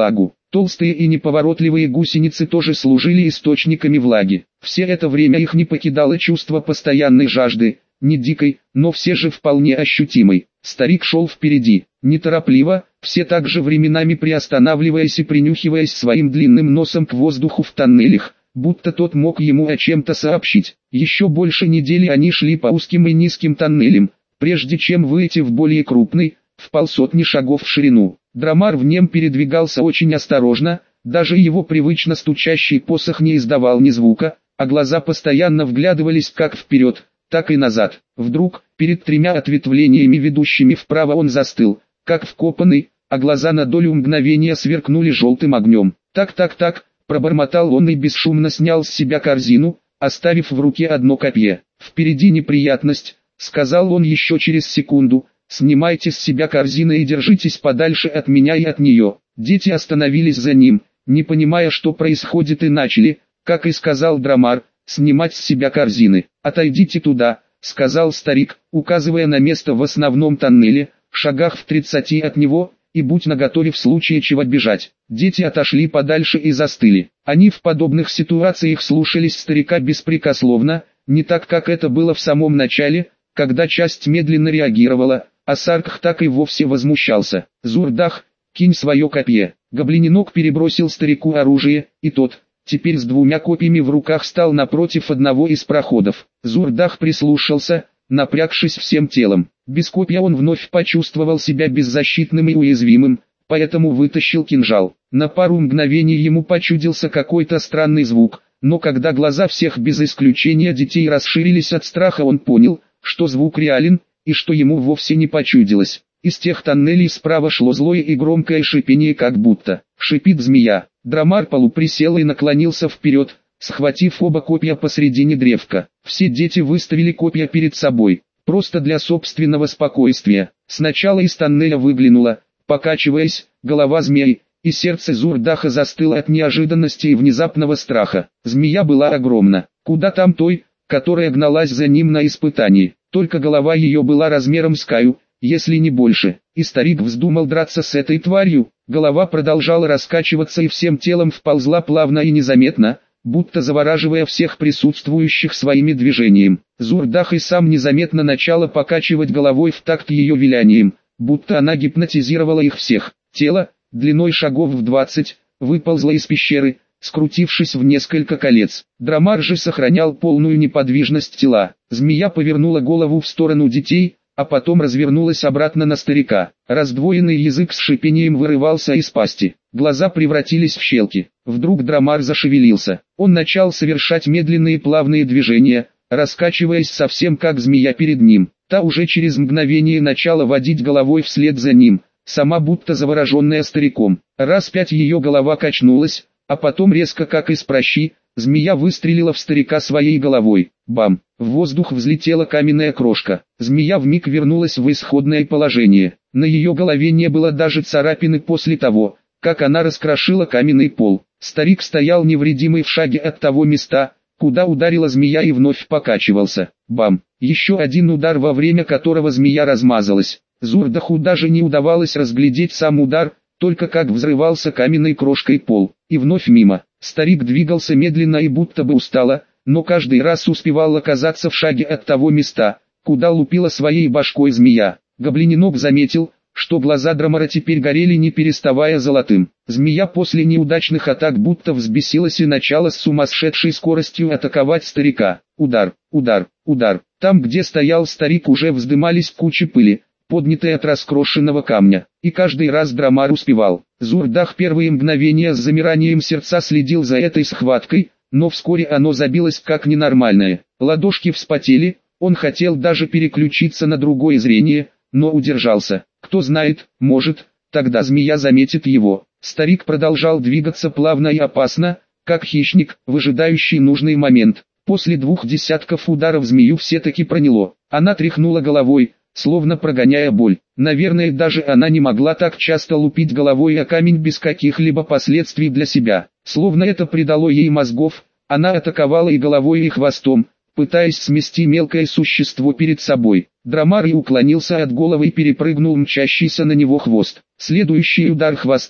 Толстые и неповоротливые гусеницы тоже служили источниками влаги. Все это время их не покидало чувство постоянной жажды, не дикой, но все же вполне ощутимой. Старик шел впереди, неторопливо, все так же временами приостанавливаясь и принюхиваясь своим длинным носом к воздуху в тоннелях, будто тот мог ему о чем-то сообщить. Еще больше недели они шли по узким и низким тоннелям, прежде чем выйти в более крупный, в полсотни шагов в ширину. Драмар в нем передвигался очень осторожно, даже его привычно стучащий посох не издавал ни звука, а глаза постоянно вглядывались как вперед, так и назад. Вдруг, перед тремя ответвлениями, ведущими вправо, он застыл, как вкопанный, а глаза на долю мгновения сверкнули желтым огнем. «Так-так-так», — пробормотал он и бесшумно снял с себя корзину, оставив в руке одно копье. «Впереди неприятность», — сказал он еще через секунду. «Снимайте с себя корзины и держитесь подальше от меня и от нее». Дети остановились за ним, не понимая, что происходит, и начали, как и сказал Драмар, снимать с себя корзины. «Отойдите туда», — сказал старик, указывая на место в основном тоннеле, шагах в тридцати от него, «и будь наготове в случае чего бежать». Дети отошли подальше и застыли. Они в подобных ситуациях слушались старика беспрекословно, не так как это было в самом начале, когда часть медленно реагировала, а Саркх так и вовсе возмущался. «Зурдах, кинь свое копье». Гоблиненок перебросил старику оружие, и тот, теперь с двумя копьями в руках, стал напротив одного из проходов. Зурдах прислушался, напрягшись всем телом. Без копья он вновь почувствовал себя беззащитным и уязвимым, поэтому вытащил кинжал. На пару мгновений ему почудился какой-то странный звук, но когда глаза всех без исключения детей расширились от страха, он понял, что звук реален, и что ему вовсе не почудилось. Из тех тоннелей справа шло злое и громкое шипение, как будто шипит змея. Драмар полуприсел и наклонился вперед, схватив оба копья посредине древка. Все дети выставили копья перед собой, просто для собственного спокойствия. Сначала из тоннеля выглянула, покачиваясь, голова змеи, и сердце Зурдаха застыло от неожиданности и внезапного страха. Змея была огромна, куда там той, которая гналась за ним на испытании. Только голова ее была размером с Каю, если не больше, и старик вздумал драться с этой тварью. Голова продолжала раскачиваться и всем телом вползла плавно и незаметно, будто завораживая всех присутствующих своими движением. Зурдах и сам незаметно начала покачивать головой в такт ее вилянием, будто она гипнотизировала их всех. Тело, длиной шагов в двадцать, выползло из пещеры, скрутившись в несколько колец. Драмар же сохранял полную неподвижность тела. Змея повернула голову в сторону детей, а потом развернулась обратно на старика. Раздвоенный язык с шипением вырывался из пасти. Глаза превратились в щелки. Вдруг Драмар зашевелился. Он начал совершать медленные плавные движения, раскачиваясь совсем как змея перед ним. Та уже через мгновение начала водить головой вслед за ним, сама будто завороженная стариком. Раз пять ее голова качнулась, а потом резко, как из пращи, змея выстрелила в старика своей головой. Бам! В воздух взлетела каменная крошка. Змея вмиг вернулась в исходное положение. На ее голове не было даже царапины после того, как она раскрошила каменный пол. Старик стоял невредимый в шаге от того места, куда ударила змея, и вновь покачивался. Бам! Еще один удар, во время которого змея размазалась. Зурдаху даже не удавалось разглядеть сам удар, только как взрывался каменной крошкой пол. И вновь мимо. Старик двигался медленно и будто бы устало, но каждый раз успевал оказаться в шаге от того места, куда лупила своей башкой змея. Гоблиненок заметил, что глаза Драмара теперь горели не переставая золотым. Змея после неудачных атак будто взбесилась и начала с сумасшедшей скоростью атаковать старика. Удар, удар, удар. Там, где стоял старик, уже вздымались кучи пыли, поднятые от раскрошенного камня, и каждый раз Драмар успевал. Зурдах первые мгновения с замиранием сердца следил за этой схваткой, но вскоре оно забилось как ненормальное. Ладошки вспотели, он хотел даже переключиться на другое зрение, но удержался. Кто знает, может, тогда змея заметит его. Старик продолжал двигаться плавно и опасно, как хищник, выжидающий нужный момент. После двух десятков ударов змею все-таки проняло. Она тряхнула головой, словно прогоняя боль. Наверное, даже она не могла так часто лупить головой о камень без каких-либо последствий для себя. Словно это придало ей мозгов, она атаковала и головой, и хвостом, пытаясь смести мелкое существо перед собой. Драмар и уклонился от головы и перепрыгнул мчащийся на него хвост. Следующий удар хвоста,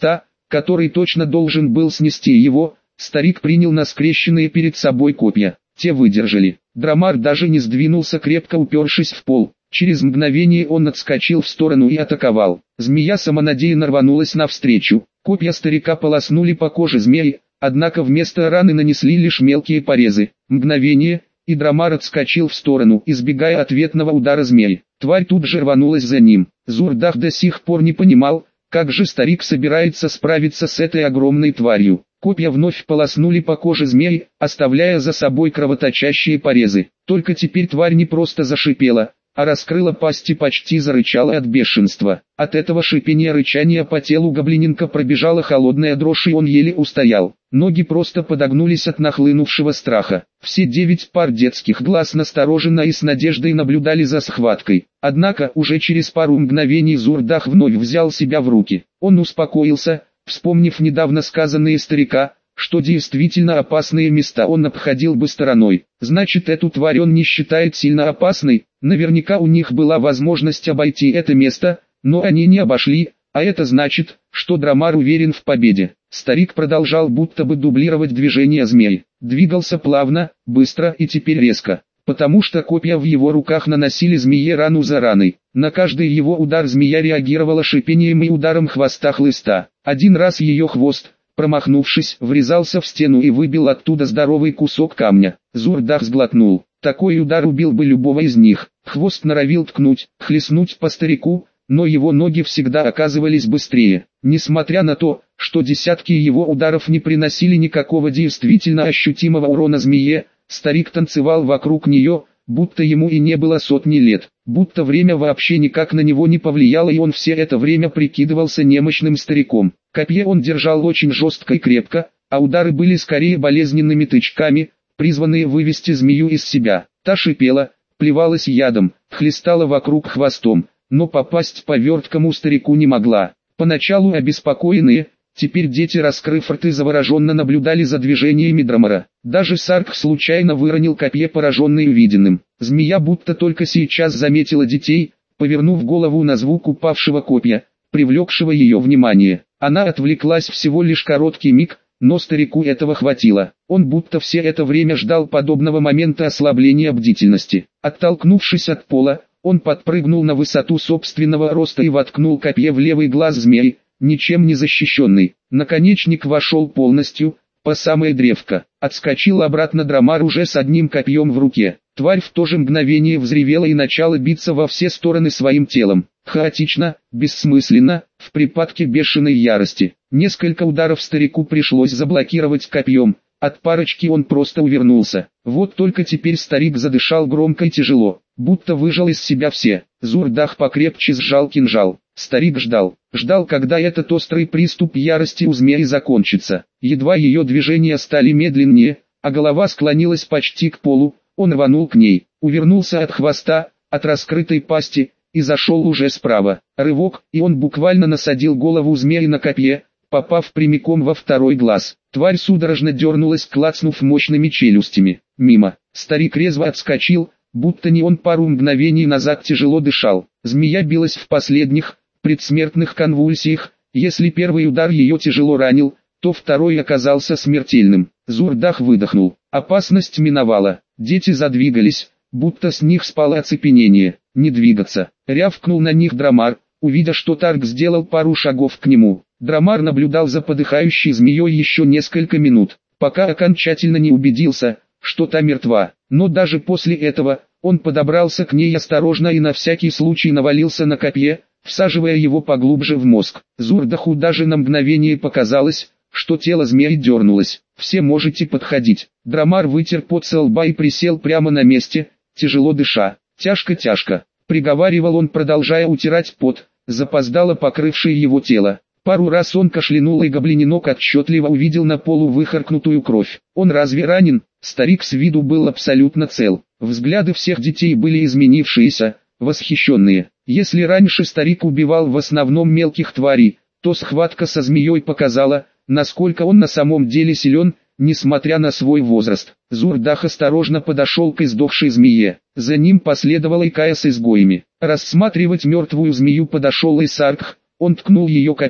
который точно должен был снести его, старик принял на скрещенные перед собой копья. Те выдержали. Драмар даже не сдвинулся, крепко упершись в пол. Через мгновение он отскочил в сторону и атаковал. Змея самонадеянно рванулась навстречу. Копья старика полоснули по коже змеи, однако вместо раны нанесли лишь мелкие порезы. Мгновение, и Драмар отскочил в сторону, избегая ответного удара змеи. Тварь тут же рванулась за ним. Зурдах до сих пор не понимал, как же старик собирается справиться с этой огромной тварью. Копья вновь полоснули по коже змеи, оставляя за собой кровоточащие порезы. Только теперь тварь не просто зашипела, а раскрыла пасть и почти зарычала от бешенства. От этого шипения-рычания по телу гоблиненка пробежала холодная дрожь, и он еле устоял. Ноги просто подогнулись от нахлынувшего страха. Все девять пар детских глаз настороженно и с надеждой наблюдали за схваткой. Однако уже через пару мгновений Зурдах вновь взял себя в руки. Он успокоился, вспомнив недавно сказанные старика, что действительно опасные места он обходил бы стороной. Значит, эту тварь он не считает сильно опасной. Наверняка у них была возможность обойти это место, но они не обошли, а это значит, что Драмар уверен в победе. Старик продолжал будто бы дублировать движения змей. Двигался плавно, быстро и теперь резко, потому что копья в его руках наносили змее рану за раной. На каждый его удар змея реагировала шипением и ударом хвоста хлыста. Один раз ее хвост, промахнувшись, врезался в стену и выбил оттуда здоровый кусок камня. Зурдах сглотнул. Такой удар убил бы любого из них. Хвост норовил ткнуть, хлестнуть по старику, но его ноги всегда оказывались быстрее. Несмотря на то, что десятки его ударов не приносили никакого действительно ощутимого урона змее, старик танцевал вокруг нее, будто ему и не было сотни лет, будто время вообще никак на него не повлияло, и он все это время прикидывался немощным стариком. Копье он держал очень жестко и крепко, а удары были скорее болезненными тычками, призванные вывести змею из себя. Та шипела, плевалась ядом, хлестала вокруг хвостом, но попасть по верткому старику не могла. Поначалу обеспокоенные, теперь дети, раскрыв рты, завороженно наблюдали за движениями Драмара. Даже Сарк случайно выронил копье, пораженный увиденным. Змея будто только сейчас заметила детей, повернув голову на звук упавшего копья, привлекшего ее внимание. Она отвлеклась всего лишь короткий миг, но старику этого хватило. Он будто все это время ждал подобного момента ослабления бдительности. Оттолкнувшись от пола, он подпрыгнул на высоту собственного роста и воткнул копье в левый глаз змеи, ничем не защищенный. Наконечник вошел полностью, по самое древко. Отскочил обратно Драмар уже с одним копьем в руке. Тварь в то же мгновение взревела и начала биться во все стороны своим телом. Хаотично, бессмысленно, в припадке бешеной ярости. Несколько ударов старику пришлось заблокировать копьем. От парочки он просто увернулся. Вот только теперь старик задышал громко и тяжело, будто выжал из себя все. Зурдах покрепче сжал кинжал. Старик ждал, ждал, когда этот острый приступ ярости у змеи закончится. Едва ее движения стали медленнее, а голова склонилась почти к полу, он рванул к ней, увернулся от хвоста, от раскрытой пасти, и зашел уже справа. Рывок, и он буквально насадил голову змеи на копье, попав прямиком во второй глаз. Тварь судорожно дернулась, клацнув мощными челюстями. Мимо. Старик резво отскочил, будто не он пару мгновений назад тяжело дышал. Змея билась в последних, предсмертных конвульсиях. Если первый удар ее тяжело ранил, то второй оказался смертельным. Зурдах выдохнул. Опасность миновала. Дети задвигались, будто с них спало оцепенение. Не двигаться. Рявкнул на них Драмар, увидя, что Тарк сделал пару шагов к нему. Драмар наблюдал за подыхающей змеей еще несколько минут, пока окончательно не убедился, что та мертва. Но даже после этого, он подобрался к ней осторожно и на всякий случай навалился на копье, всаживая его поглубже в мозг. Зурдаху даже на мгновение показалось, что тело змеи дернулось. «Все можете подходить». Драмар вытер пот со лба и присел прямо на месте, тяжело дыша. «Тяжко-тяжко», — приговаривал он, продолжая утирать пот, запоздало покрывший его тело. Пару раз он кашлянул, и гоблиненок отчетливо увидел на полу выхаркнутую кровь. Он разве ранен? Старик с виду был абсолютно цел. Взгляды всех детей были изменившиеся, восхищенные. Если раньше старик убивал в основном мелких тварей, то схватка со змеей показала, насколько он на самом деле силен, несмотря на свой возраст. Зурдах осторожно подошел к издохшей змее. За ним последовала Икая с изгоями. Рассматривать мертвую змею подошел и Саркх. Он ткнул ее копьем.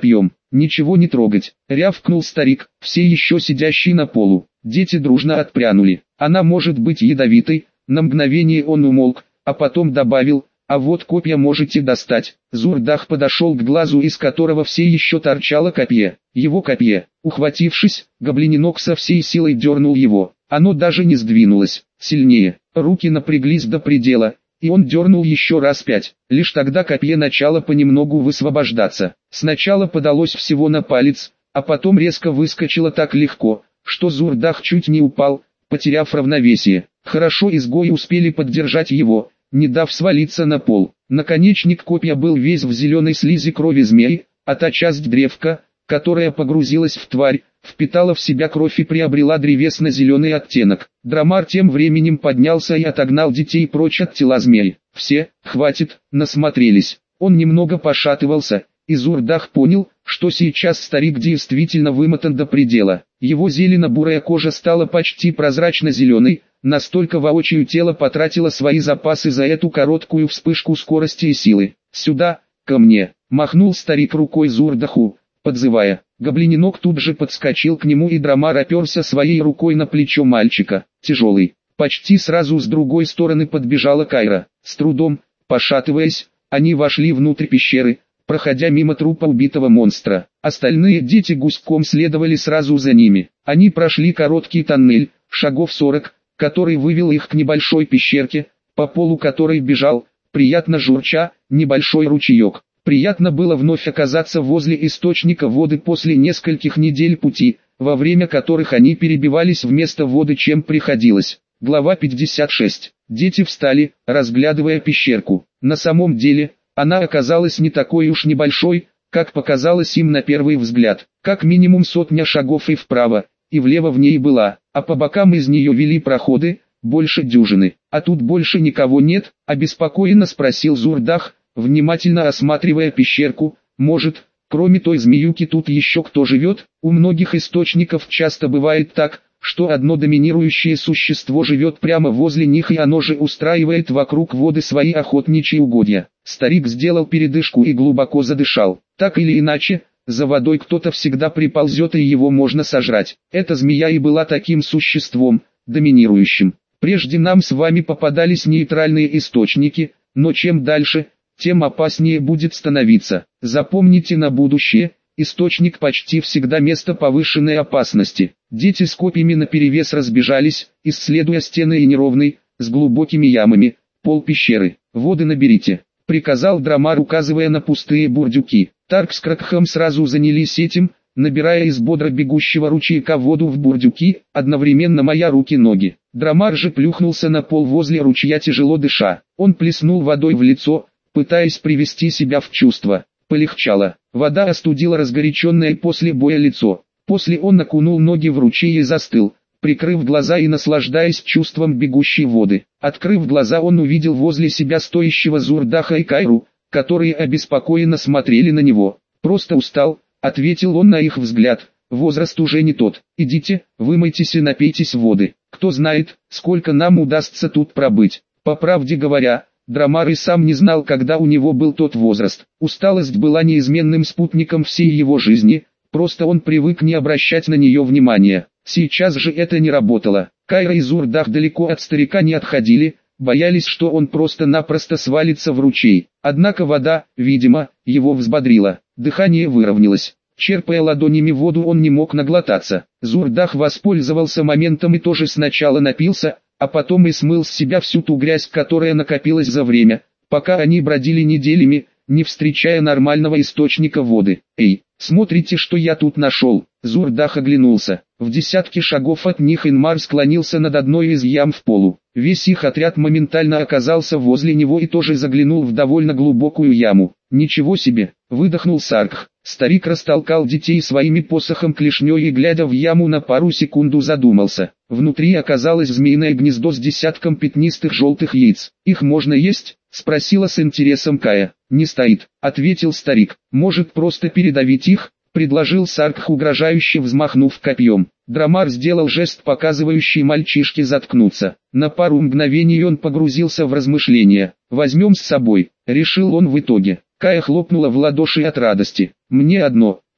ничего не трогать, рявкнул старик, все еще сидящий на полу. Дети дружно отпрянули. Она может быть ядовитой. На мгновение он умолк, а потом добавил: а вот копья можете достать. Зурдах подошел к глазу, из которого все еще торчало копье. Его копье. Ухватившись, гоблиненок со всей силой дернул его. Оно даже не сдвинулось. Сильнее. Руки напряглись до предела, и он дернул еще раз пять. Лишь тогда копье начало понемногу высвобождаться. Сначала подалось всего на палец, а потом резко выскочило так легко, что Зурдах чуть не упал, потеряв равновесие. Хорошо изгои успели поддержать его, не дав свалиться на пол. Наконечник копья был весь в зеленой слизи крови змей, а та часть древка, которая погрузилась в тварь, впитала в себя кровь и приобрела древесно-зеленый оттенок. Драмар тем временем поднялся и отогнал детей прочь от тела змей. Все, хватит, насмотрелись. Он немного пошатывался, и Зурдах понял, что сейчас старик действительно вымотан до предела. Его зелено-бурая кожа стала почти прозрачно-зеленой, настолько воочию тело потратило свои запасы за эту короткую вспышку скорости и силы. «Сюда, ко мне!» — махнул старик рукой Зурдаху, подзывая. Гоблиненок тут же подскочил к нему, и Драмар оперся своей рукой на плечо мальчика. Тяжелый. Почти сразу с другой стороны подбежала Кайра. С трудом, пошатываясь, они вошли внутрь пещеры, проходя мимо трупа убитого монстра. Остальные дети гуськом следовали сразу за ними. Они прошли короткий тоннель, шагов сорок, который вывел их к небольшой пещерке, по полу которой бежал, приятно журча, небольшой ручеек. Приятно было вновь оказаться возле источника воды после нескольких недель пути, во время которых они перебивались вместо воды, чем приходилось. Глава пятьдесят шесть. Дети встали, разглядывая пещерку. На самом деле, она оказалась не такой уж небольшой, как показалось им на первый взгляд. Как минимум сотня шагов и вправо, и влево в ней была, а по бокам из нее вели проходы, больше дюжины. А тут больше никого нет, обеспокоенно спросил Зурдах, внимательно осматривая пещерку. Может, кроме той змеюки тут еще кто живет? У многих источников часто бывает так, что одно доминирующее существо живет прямо возле них, и оно же устраивает вокруг воды свои охотничьи угодья. Старик сделал передышку и глубоко задышал. Так или иначе, за водой кто-то всегда приползет, и его можно сожрать. Эта змея и была таким существом, доминирующим. Прежде нам с вами попадались нейтральные источники, но чем дальше, тем опаснее будет становиться. Запомните на будущее, источник почти всегда место повышенной опасности. Дети с копьями наперевес разбежались, исследуя стены и неровный, с глубокими ямами, пол пещеры. «Воды наберите», — приказал Драмар, указывая на пустые бурдюки. Тарк с Кракхом сразу занялись этим, набирая из бодро бегущего ручейка воду в бурдюки, одновременно моя руки-ноги. Драмар же плюхнулся на пол возле ручья, тяжело дыша. Он плеснул водой в лицо, пытаясь привести себя в чувство. Полегчало. Вода остудила разгоряченное после боя лицо. После он окунул ноги в ручей и застыл, прикрыв глаза и наслаждаясь чувством бегущей воды. Открыв глаза, он увидел возле себя стоящего Зурдаха и Кайру, которые обеспокоенно смотрели на него. «Просто устал», — ответил он на их взгляд. «Возраст уже не тот. Идите, вымойтесь и напейтесь воды. Кто знает, сколько нам удастся тут пробыть». По правде говоря, Драмар и сам не знал, когда у него был тот возраст. Усталость была неизменным спутником всей его жизни, просто он привык не обращать на нее внимания. Сейчас же это не работало. Кайра и Зурдах далеко от старика не отходили, боялись, что он просто-напросто свалится в ручей. Однако вода, видимо, его взбодрила. Дыхание выровнялось. Черпая ладонями воду, он не мог наглотаться. Зурдах воспользовался моментом и тоже сначала напился, а потом и смыл с себя всю ту грязь, которая накопилась за время, пока они бродили неделями, не встречая нормального источника воды. «Эй, смотрите, что я тут нашел!» Зурдах оглянулся. В десятке шагов от них Инмар склонился над одной из ям в полу. Весь их отряд моментально оказался возле него и тоже заглянул в довольно глубокую яму. «Ничего себе!» — выдохнул Саркх. Старик растолкал детей своими посохом клешней и, глядя в яму, на пару секунду задумался. Внутри оказалось змеиное гнездо с десятком пятнистых желтых яиц. «Их можно есть?» — спросила с интересом Кая. «Не стоит», — ответил старик. «Может, просто передавить их?» — предложил Саркх, угрожающе взмахнув копьем. Драмар сделал жест, показывающий мальчишке заткнуться. На пару мгновений он погрузился в размышления. «Возьмем с собой», — решил он в итоге. Кая хлопнула в ладоши от радости. «Мне одно», —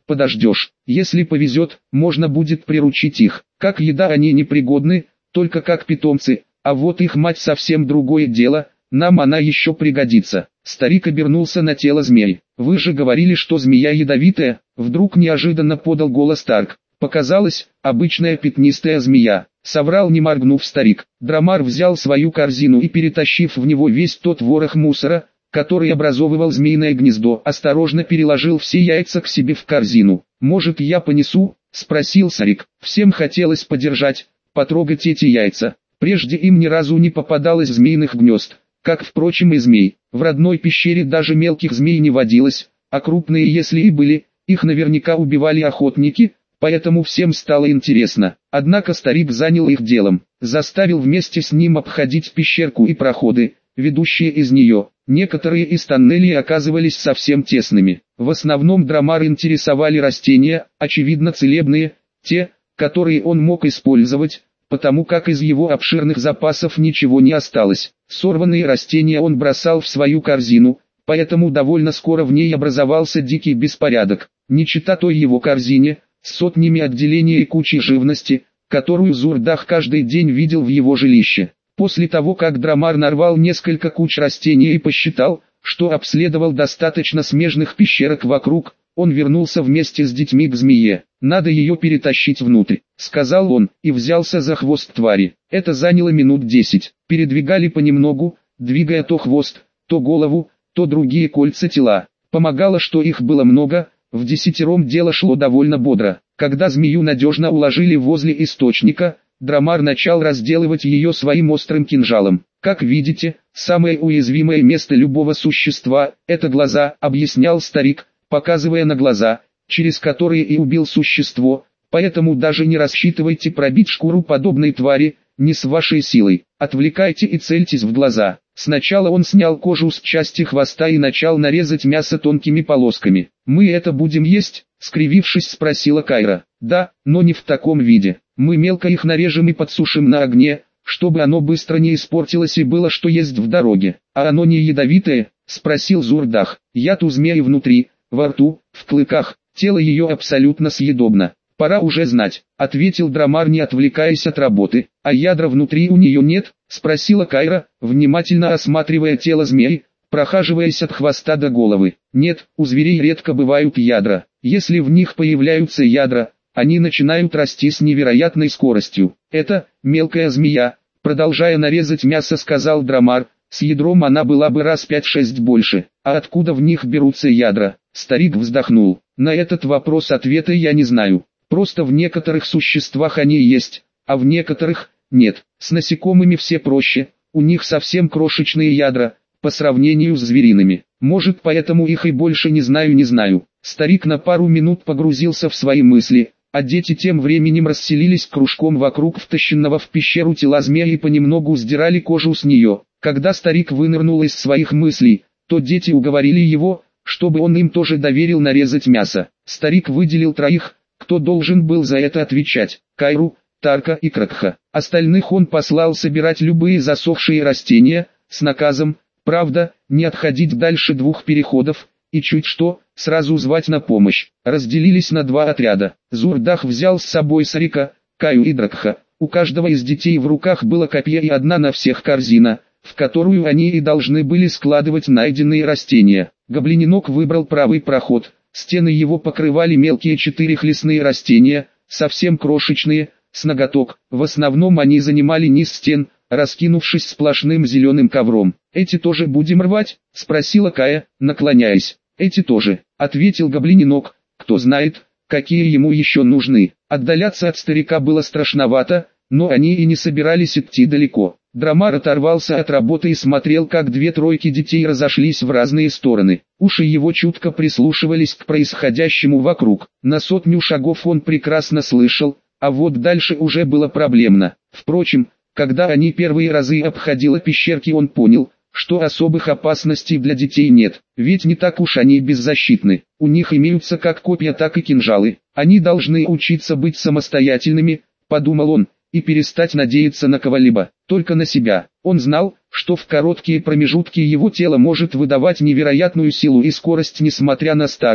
подождешь. Если повезет, можно будет приручить их. Как еда они непригодны, только как питомцы, а вот их мать совсем другое дело, нам она еще пригодится. Старик обернулся на тело змеи. Вы же говорили, что змея ядовитая, вдруг неожиданно подал голос Тарк. Показалось, обычная пятнистая змея. Соврал не моргнув старик. Драмар взял свою корзину и, перетащив в него весь тот ворох мусора, который образовывал змеиное гнездо, осторожно переложил все яйца к себе в корзину. «Может, я понесу?» — спросил старик. Всем хотелось подержать, потрогать эти яйца. Прежде им ни разу не попадалось змеиных гнезд, как, впрочем, и змей. В родной пещере даже мелких змей не водилось, а крупные, если и были, их наверняка убивали охотники, поэтому всем стало интересно. Однако старик занял их делом, заставил вместе с ним обходить пещерку и проходы, ведущие из нее. Некоторые из тоннелей оказывались совсем тесными. В основном Драмар интересовали растения, очевидно целебные, те, которые он мог использовать, потому как из его обширных запасов ничего не осталось. Сорванные растения он бросал в свою корзину, поэтому довольно скоро в ней образовался дикий беспорядок. Не чета той его корзине, с сотнями отделений и кучей живности, которую Зурдах каждый день видел в его жилище. После того, как Драмар нарвал несколько куч растений и посчитал, что обследовал достаточно смежных пещерок вокруг, он вернулся вместе с детьми к змее. «Надо ее перетащить внутрь», — сказал он, и взялся за хвост твари. Это заняло минут десять. Передвигали понемногу, двигая то хвост, то голову, то другие кольца тела. Помогало, что их было много, в десятером дело шло довольно бодро. Когда змею надежно уложили возле источника, Драмар начал разделывать ее своим острым кинжалом. «Как видите, самое уязвимое место любого существа – это глаза», – объяснял старик, показывая на глаза, через которые и убил существо, поэтому даже не рассчитывайте пробить шкуру подобной твари, не с вашей силой. Отвлекайте и цельтесь в глаза. Сначала он снял кожу с части хвоста и начал нарезать мясо тонкими полосками. «Мы это будем есть?» – скривившись, спросила Кайра. «Да, но не в таком виде. Мы мелко их нарежем и подсушим на огне, чтобы оно быстро не испортилось и было что есть в дороге». «А оно не ядовитое?» – спросил Зурдах. «Яд у змеи внутри, во рту, в клыках, тело ее абсолютно съедобно». «Пора уже знать», — ответил Драмар, не отвлекаясь от работы. «А ядра внутри у нее нет?» — спросила Кайра, внимательно осматривая тело змеи, прохаживаясь от хвоста до головы. «Нет, у зверей редко бывают ядра. Если в них появляются ядра, они начинают расти с невероятной скоростью. Это мелкая змея», — продолжая нарезать мясо, сказал Драмар. «С ядром она была бы раз пять-шесть больше. А откуда в них берутся ядра?» Старик вздохнул. «На этот вопрос ответа я не знаю. Просто в некоторых существах они есть, а в некоторых – нет. С насекомыми все проще, у них совсем крошечные ядра, по сравнению с звериными. Может, поэтому их и больше не знаю не знаю». Старик на пару минут погрузился в свои мысли, а дети тем временем расселились кружком вокруг втащенного в пещеру тела змея и понемногу сдирали кожу с нее. Когда старик вынырнул из своих мыслей, то дети уговорили его, чтобы он им тоже доверил нарезать мясо. Старик выделил троих, кто должен был за это отвечать: Кайру, Тарка и Кракха. Остальных он послал собирать любые засохшие растения, с наказом, правда, не отходить дальше двух переходов, и чуть что, сразу звать на помощь. Разделились на два отряда. Зурдах взял с собой Сарика, Каю и Дракха. У каждого из детей в руках было копье и одна на всех корзина, в которую они и должны были складывать найденные растения. Гоблиненок выбрал правый проход. Стены его покрывали мелкие четырехлистные растения, совсем крошечные, с ноготок. В основном они занимали низ стен, раскинувшись сплошным зеленым ковром. «Эти тоже будем рвать?» — спросила Кая, наклоняясь. «Эти тоже», — ответил гоблиненок. «Кто знает, какие ему еще нужны». Отдаляться от старика было страшновато, но они и не собирались идти далеко. Драмар оторвался от работы и смотрел, как две тройки детей разошлись в разные стороны. Уши его чутко прислушивались к происходящему вокруг. На сотню шагов он прекрасно слышал, а вот дальше уже было проблемно. Впрочем, когда они первые разы обходили пещерки, он понял, что особых опасностей для детей нет, ведь не так уж они беззащитны. У них имеются как копья, так и кинжалы. Они должны учиться быть самостоятельными, подумал он, и перестать надеяться на кого-либо, только на себя. Он знал, что в короткие промежутки его тело может выдавать невероятную силу и скорость несмотря на старость,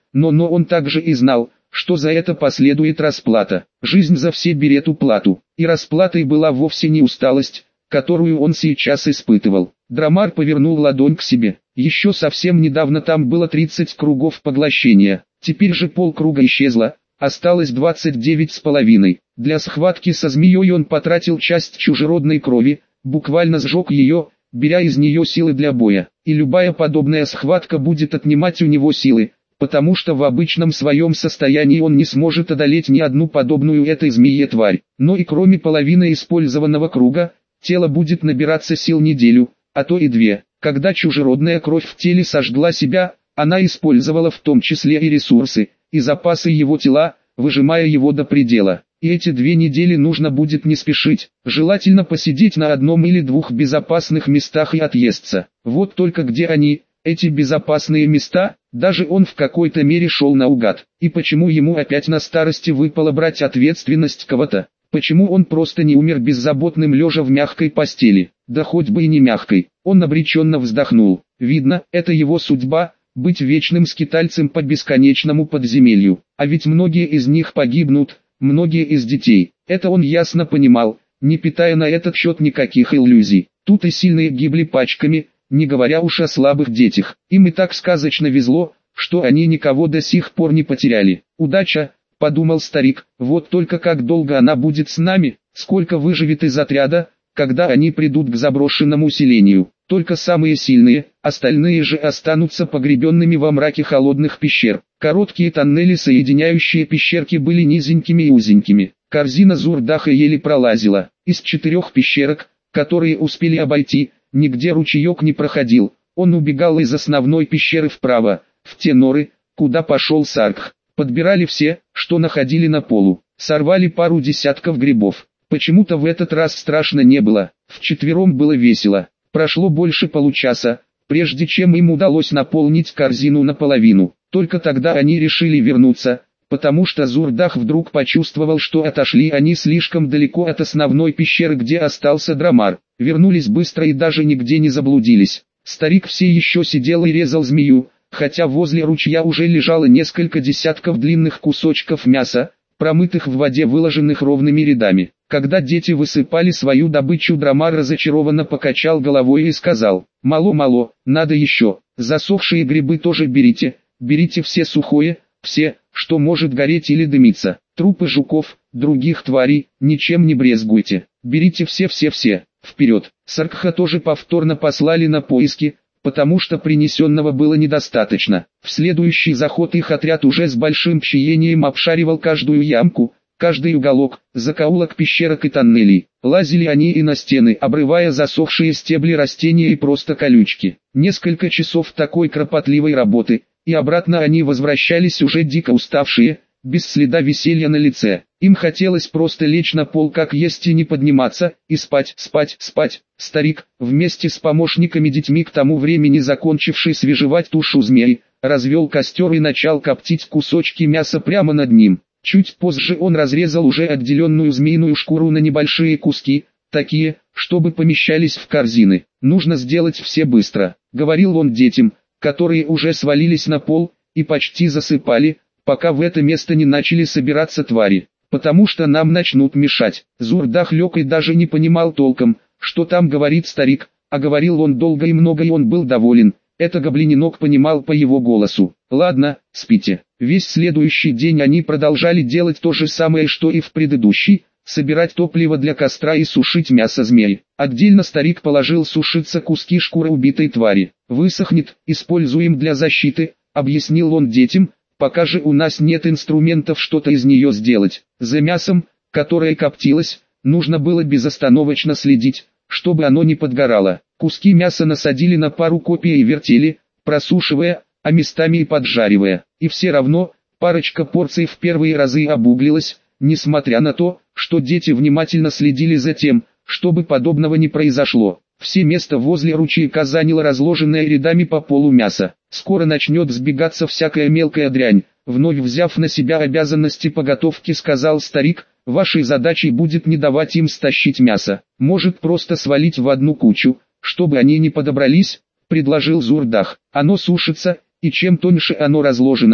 но но он также и знал, что за это последует расплата. Жизнь за все берет уплату, и расплатой была вовсе не усталость, которую он сейчас испытывал. Драмар повернул ладонь к себе. Еще совсем недавно там было тридцать кругов поглощения, теперь же полкруга исчезло, осталось двадцать девять с половиной. Для схватки со змеей он потратил часть чужеродной крови, буквально сжег ее, беря из нее силы для боя. И любая подобная схватка будет отнимать у него силы, потому что в обычном своем состоянии он не сможет одолеть ни одну подобную этой змее тварь. Но и кроме половины использованного круга, тело будет набираться сил неделю, а то и две. Когда чужеродная кровь в теле сожгла себя, она использовала в том числе и ресурсы, и запасы его тела, выжимая его до предела. И эти две недели нужно будет не спешить, желательно посидеть на одном или двух безопасных местах и отъесться. Вот только где они, эти безопасные места? Даже он в какой-то мере шел наугад. И почему ему опять на старости выпало брать ответственность кого-то? Почему он просто не умер беззаботным лежа в мягкой постели? Да хоть бы и не мягкой. Он обреченно вздохнул. Видно, это его судьба, быть вечным скитальцем по бесконечному подземелью. А ведь многие из них погибнут, многие из детей. Это он ясно понимал, не питая на этот счет никаких иллюзий. Тут и сильные гибли пачками, не говоря уж о слабых детях. Им и так сказочно везло, что они никого до сих пор не потеряли. Удача, подумал старик, вот только как долго она будет с нами, сколько выживет из отряда, когда они придут к заброшенному селению. Только самые сильные, остальные же останутся погребенными во мраке холодных пещер. Короткие тоннели, соединяющие пещерки, были низенькими и узенькими. Корзина Зурдаха еле пролазила. Из четырех пещерок, которые успели обойти, нигде ручеек не проходил. Он убегал из основной пещеры вправо, в те норы, куда пошел Саркх. Подбирали все, что находили на полу. Сорвали пару десятков грибов. Почему-то в этот раз страшно не было. Вчетвером было весело. Прошло больше получаса, прежде чем им удалось наполнить корзину наполовину. Только тогда они решили вернуться, потому что Зурдах вдруг почувствовал, что отошли они слишком далеко от основной пещеры, где остался Драмар. Вернулись быстро и даже нигде не заблудились. Старик все еще сидел и резал змею, хотя возле ручья уже лежало несколько десятков длинных кусочков мяса, промытых в воде, выложенных ровными рядами. Когда дети высыпали свою добычу, Драмар разочарованно покачал головой и сказал: «Мало-мало, надо еще, засохшие грибы тоже берите, берите все сухое, все, что может гореть или дымиться, трупы жуков, других тварей, ничем не брезгуйте, берите все-все-все, вперед». Саркха тоже повторно послали на поиски, потому что принесенного было недостаточно. В следующий заход их отряд уже с большим чаением обшаривал каждую ямку, каждый уголок, закоулок пещерок и тоннелей. Лазили они и на стены, обрывая засохшие стебли растения и просто колючки. Несколько часов такой кропотливой работы, и обратно они возвращались уже дико уставшие, без следа веселья на лице. Им хотелось просто лечь на пол как есть и не подниматься, и спать, спать, спать. Старик, вместе с помощниками-детьми, к тому времени закончивший свежевать тушу змей, развел костер и начал коптить кусочки мяса прямо над ним. Чуть позже он разрезал уже отделенную змеиную шкуру на небольшие куски, такие, чтобы помещались в корзины. «Нужно сделать все быстро», — говорил он детям, которые уже свалились на пол и почти засыпали, пока в это место не начали собираться твари, потому что нам начнут мешать. Зурдах лег и даже не понимал толком, что там говорит старик, а говорил он долго и много, и он был доволен. Это гоблиненок понимал по его голосу. «Ладно, спите». Весь следующий день они продолжали делать то же самое, что и в предыдущий, собирать топливо для костра и сушить мясо змей. Отдельно старик положил сушиться куски шкуры убитой твари. «Высохнет, используем для защиты», — объяснил он детям, «пока же у нас нет инструментов что-то из нее сделать». За мясом, которое коптилось, нужно было безостановочно следить, чтобы оно не подгорало. Куски мяса насадили на пару копий и вертели, просушивая, а местами и поджаривая. И все равно, парочка порций в первые разы обуглилась, несмотря на то, что дети внимательно следили за тем, чтобы подобного не произошло. Все место возле ручейка заняло разложенное рядами по полу мясо. «Скоро начнет сбегаться всякая мелкая дрянь», вновь взяв на себя обязанности по готовке, сказал старик. «Вашей задачей будет не давать им стащить мясо, может просто свалить в одну кучу, чтобы они не подобрались», — предложил Зурдах. «Оно сушится, и чем тоньше оно разложено,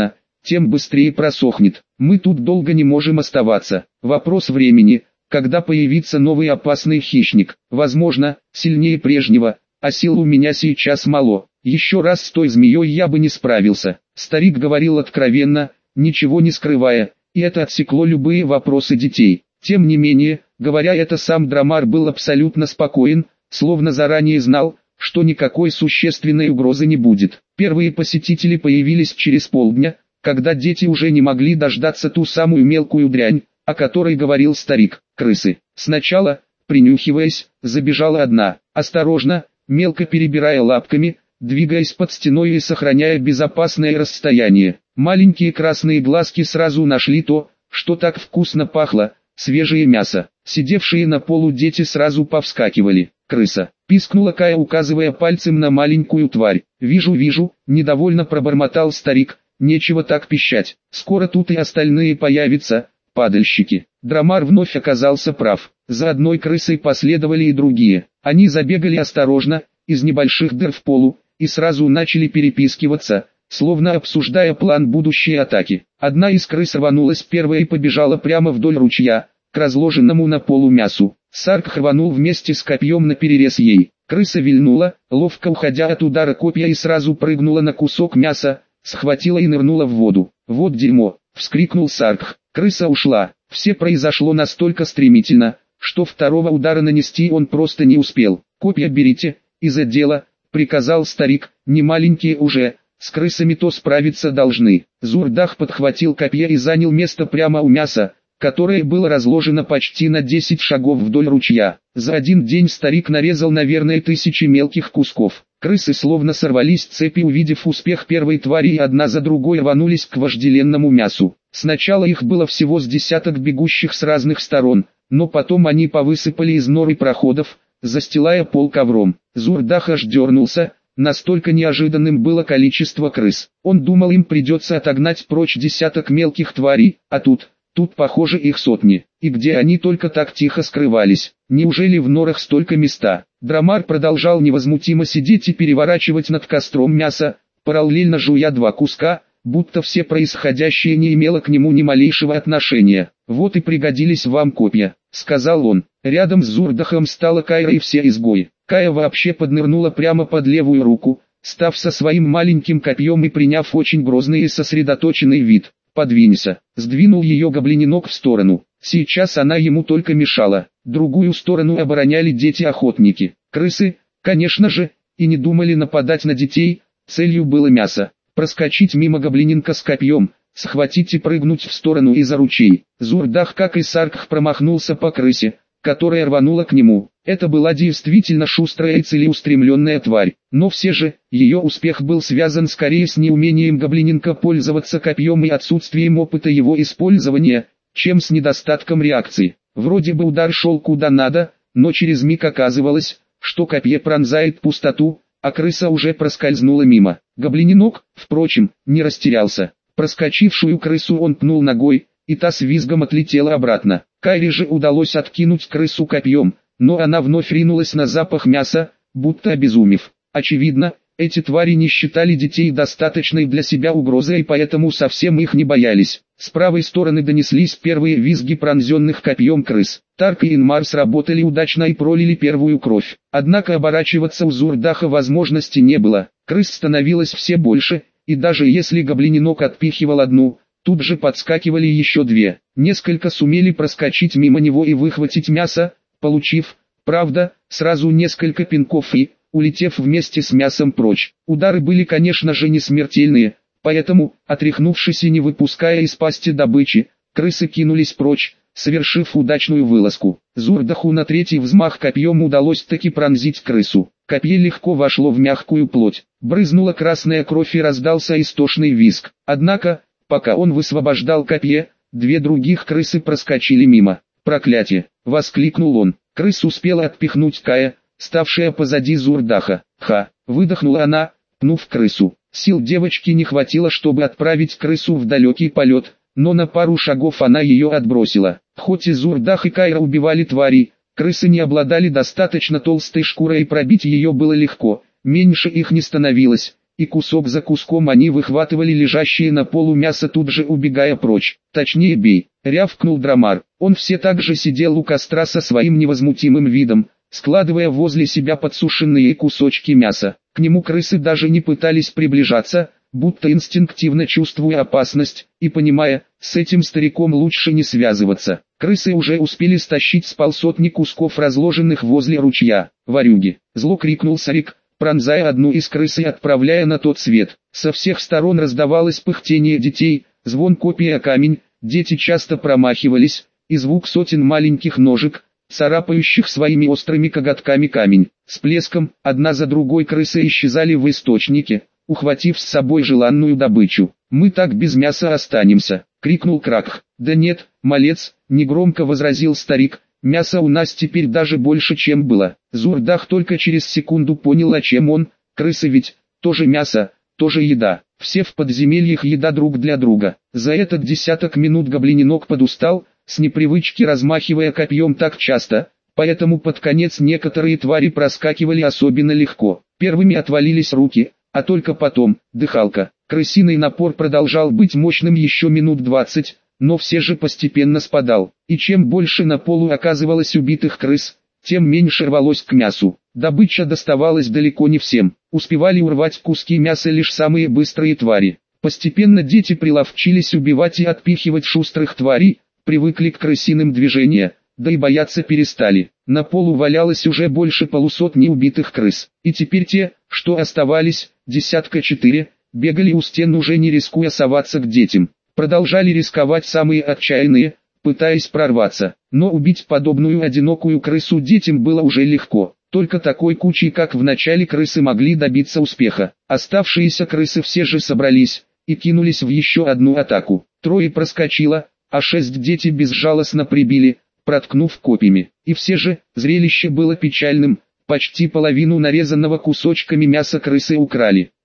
тем быстрее просохнет. Мы тут долго не можем оставаться. Вопрос времени, когда появится новый опасный хищник. Возможно, сильнее прежнего, а сил у меня сейчас мало. Еще раз с той змеей я бы не справился. Старик говорил откровенно, ничего не скрывая, и это отсекло любые вопросы детей. Тем не менее, говоря это, сам Драмар был абсолютно спокоен, словно заранее знал, что никакой существенной угрозы не будет. Первые посетители появились через полдня, когда дети уже не могли дождаться ту самую мелкую дрянь, о которой говорил старик. Крысы. Сначала, принюхиваясь, забежала одна, осторожно, мелко перебирая лапками, двигаясь под стеной и сохраняя безопасное расстояние. Маленькие красные глазки сразу нашли то, что так вкусно пахло, свежее мясо. Сидевшие на полу дети сразу повскакивали. «Крыса!» — пискнула Кая, указывая пальцем на маленькую тварь. «Вижу, вижу!» — недовольно пробормотал старик. «Нечего так пищать. Скоро тут и остальные появятся, падальщики». Драмар вновь оказался прав. За одной крысой последовали и другие. Они забегали осторожно, из небольших дыр в полу, и сразу начали перепискиваться, словно обсуждая план будущей атаки. Одна из крыс рванулась первой и побежала прямо вдоль ручья, к разложенному на полу мясу. Сарк рванул вместе с копьем наперерез ей. Крыса вильнула, ловко уходя от удара копья, и сразу прыгнула на кусок мяса, схватила и нырнула в воду. «Вот дерьмо!» — вскрикнул Сарк. Крыса ушла. Все произошло настолько стремительно, что второго удара нанести он просто не успел. «Копья берите, из-за дела», — приказал старик, — «не маленькие уже, с крысами-то справиться должны». Зурдах подхватил копье и занял место прямо у мяса, которое было разложено почти на десять шагов вдоль ручья. За один день старик нарезал, наверное, тысячи мелких кусков. Крысы словно сорвались с цепи, увидев успех первой твари, и одна за другой рванулись к вожделенному мясу. Сначала их было всего с десяток бегущих с разных сторон, но потом они повысыпали из нор и проходов, застилая пол ковром. Зурдах аж дернулся, настолько неожиданным было количество крыс. Он думал, им придется отогнать прочь десяток мелких тварей, а тут... Тут, похоже, их сотни. И где они только так тихо скрывались? Неужели в норах столько места? Драмар продолжал невозмутимо сидеть и переворачивать над костром мясо, параллельно жуя два куска, будто все происходящее не имело к нему ни малейшего отношения. «Вот и пригодились вам копья», — сказал он. Рядом с Зурдахом стала Кайра и все изгои. Кая вообще поднырнула прямо под левую руку, став со своим маленьким копьем и приняв очень грозный и сосредоточенный вид. «Подвинься», — сдвинул ее гоблининок в сторону. Сейчас она ему только мешала. Другую сторону обороняли дети-охотники. Крысы, конечно же, и не думали нападать на детей, целью было мясо. Проскочить мимо гоблининка с копьем, схватить и прыгнуть в сторону и за ручей. Зурдах, как и Саркх, промахнулся по крысе, которая рванула к нему. Это была действительно шустрая и целеустремленная тварь, но все же, ее успех был связан скорее с неумением гоблининка пользоваться копьем и отсутствием опыта его использования, чем с недостатком реакции. Вроде бы удар шел куда надо, но через миг оказывалось, что копье пронзает пустоту, а крыса уже проскользнула мимо. Гоблининок, впрочем, не растерялся. Проскочившую крысу он пнул ногой, и та с визгом отлетела обратно. Кайре же удалось откинуть крысу копьем, но она вновь ринулась на запах мяса, будто обезумев. Очевидно, эти твари не считали детей достаточной для себя угрозой, и поэтому совсем их не боялись. С правой стороны донеслись первые визги пронзенных копьем крыс. Тарк и Инмар сработали удачно и пролили первую кровь. Однако оборачиваться у Зурдаха возможности не было. Крыс становилось все больше, и даже если гоблининок отпихивал одну, тут же подскакивали еще две. Несколько сумели проскочить мимо него и выхватить мясо, получив, правда, сразу несколько пинков и, улетев вместе с мясом прочь. Удары были, конечно же, не смертельные, поэтому, отряхнувшись и не выпуская из пасти добычи, крысы кинулись прочь, совершив удачную вылазку. Зурдаху на третий взмах копьем удалось таки пронзить крысу. Копье легко вошло в мягкую плоть, брызнула красная кровь и раздался истошный визг. Однако, пока он высвобождал копье, две других крысы проскочили мимо. «Проклятие!» — воскликнул он. Крыс успела отпихнуть Кая, ставшая позади Зурдаха. «Ха!» — выдохнула она, пнув крысу. Сил девочки не хватило, чтобы отправить крысу в далекий полет, но на пару шагов она ее отбросила. Хоть и Зурдах и Кайра убивали твари, крысы не обладали достаточно толстой шкурой, и пробить ее было легко, меньше их не становилось, и кусок за куском они выхватывали лежащее на полу мясо, тут же убегая прочь. «Точнее бей!» — рявкнул Драмар. Он все так же сидел у костра со своим невозмутимым видом, складывая возле себя подсушенные кусочки мяса. К нему крысы даже не пытались приближаться, будто инстинктивно чувствуя опасность, и понимая, с этим стариком лучше не связываться. Крысы уже успели стащить с полсотни кусков, разложенных возле ручья. «Ворюги!» — зло крикнул Сарик, пронзая одну из крыс и отправляя на тот свет. Со всех сторон раздавалось пыхтение детей, звон копий о камень, дети часто промахивались, и звук сотен маленьких ножек, царапающих своими острыми коготками камень. С плеском, одна за другой крысы исчезали в источнике, ухватив с собой желанную добычу. «Мы так без мяса останемся!» — крикнул Кракх. «Да нет, малец!» — негромко возразил старик. «Мяса у нас теперь даже больше, чем было». Зурдах только через секунду понял, о чем он. Крысы ведь тоже мясо, тоже еда. Все в подземельях еда друг для друга. За этот десяток минут гоблиненок подустал, с непривычки размахивая копьем так часто, поэтому под конец некоторые твари проскакивали особенно легко. Первыми отвалились руки, а только потом — дыхалка. Крысиный напор продолжал быть мощным еще минут двадцать, но все же постепенно спадал. И чем больше на полу оказывалось убитых крыс, тем меньше рвалось к мясу. Добыча доставалась далеко не всем. Успевали урвать куски мяса лишь самые быстрые твари. Постепенно дети приловчились убивать и отпихивать шустрых тварей, привыкли к крысиным движениям, да и бояться перестали. На полу валялось уже больше полусотни убитых крыс. И теперь те, что оставались, десятка четыре, бегали у стен, уже не рискуя соваться к детям. Продолжали рисковать самые отчаянные, пытаясь прорваться. Но убить подобную одинокую крысу детям было уже легко. Только такой кучей, как в начале, крысы могли добиться успеха. Оставшиеся крысы все же собрались и кинулись в еще одну атаку. Трое проскочило, а шесть дети безжалостно прибили, проткнув копьями. И все же, зрелище было печальным, почти половину нарезанного кусочками мяса крысы украли.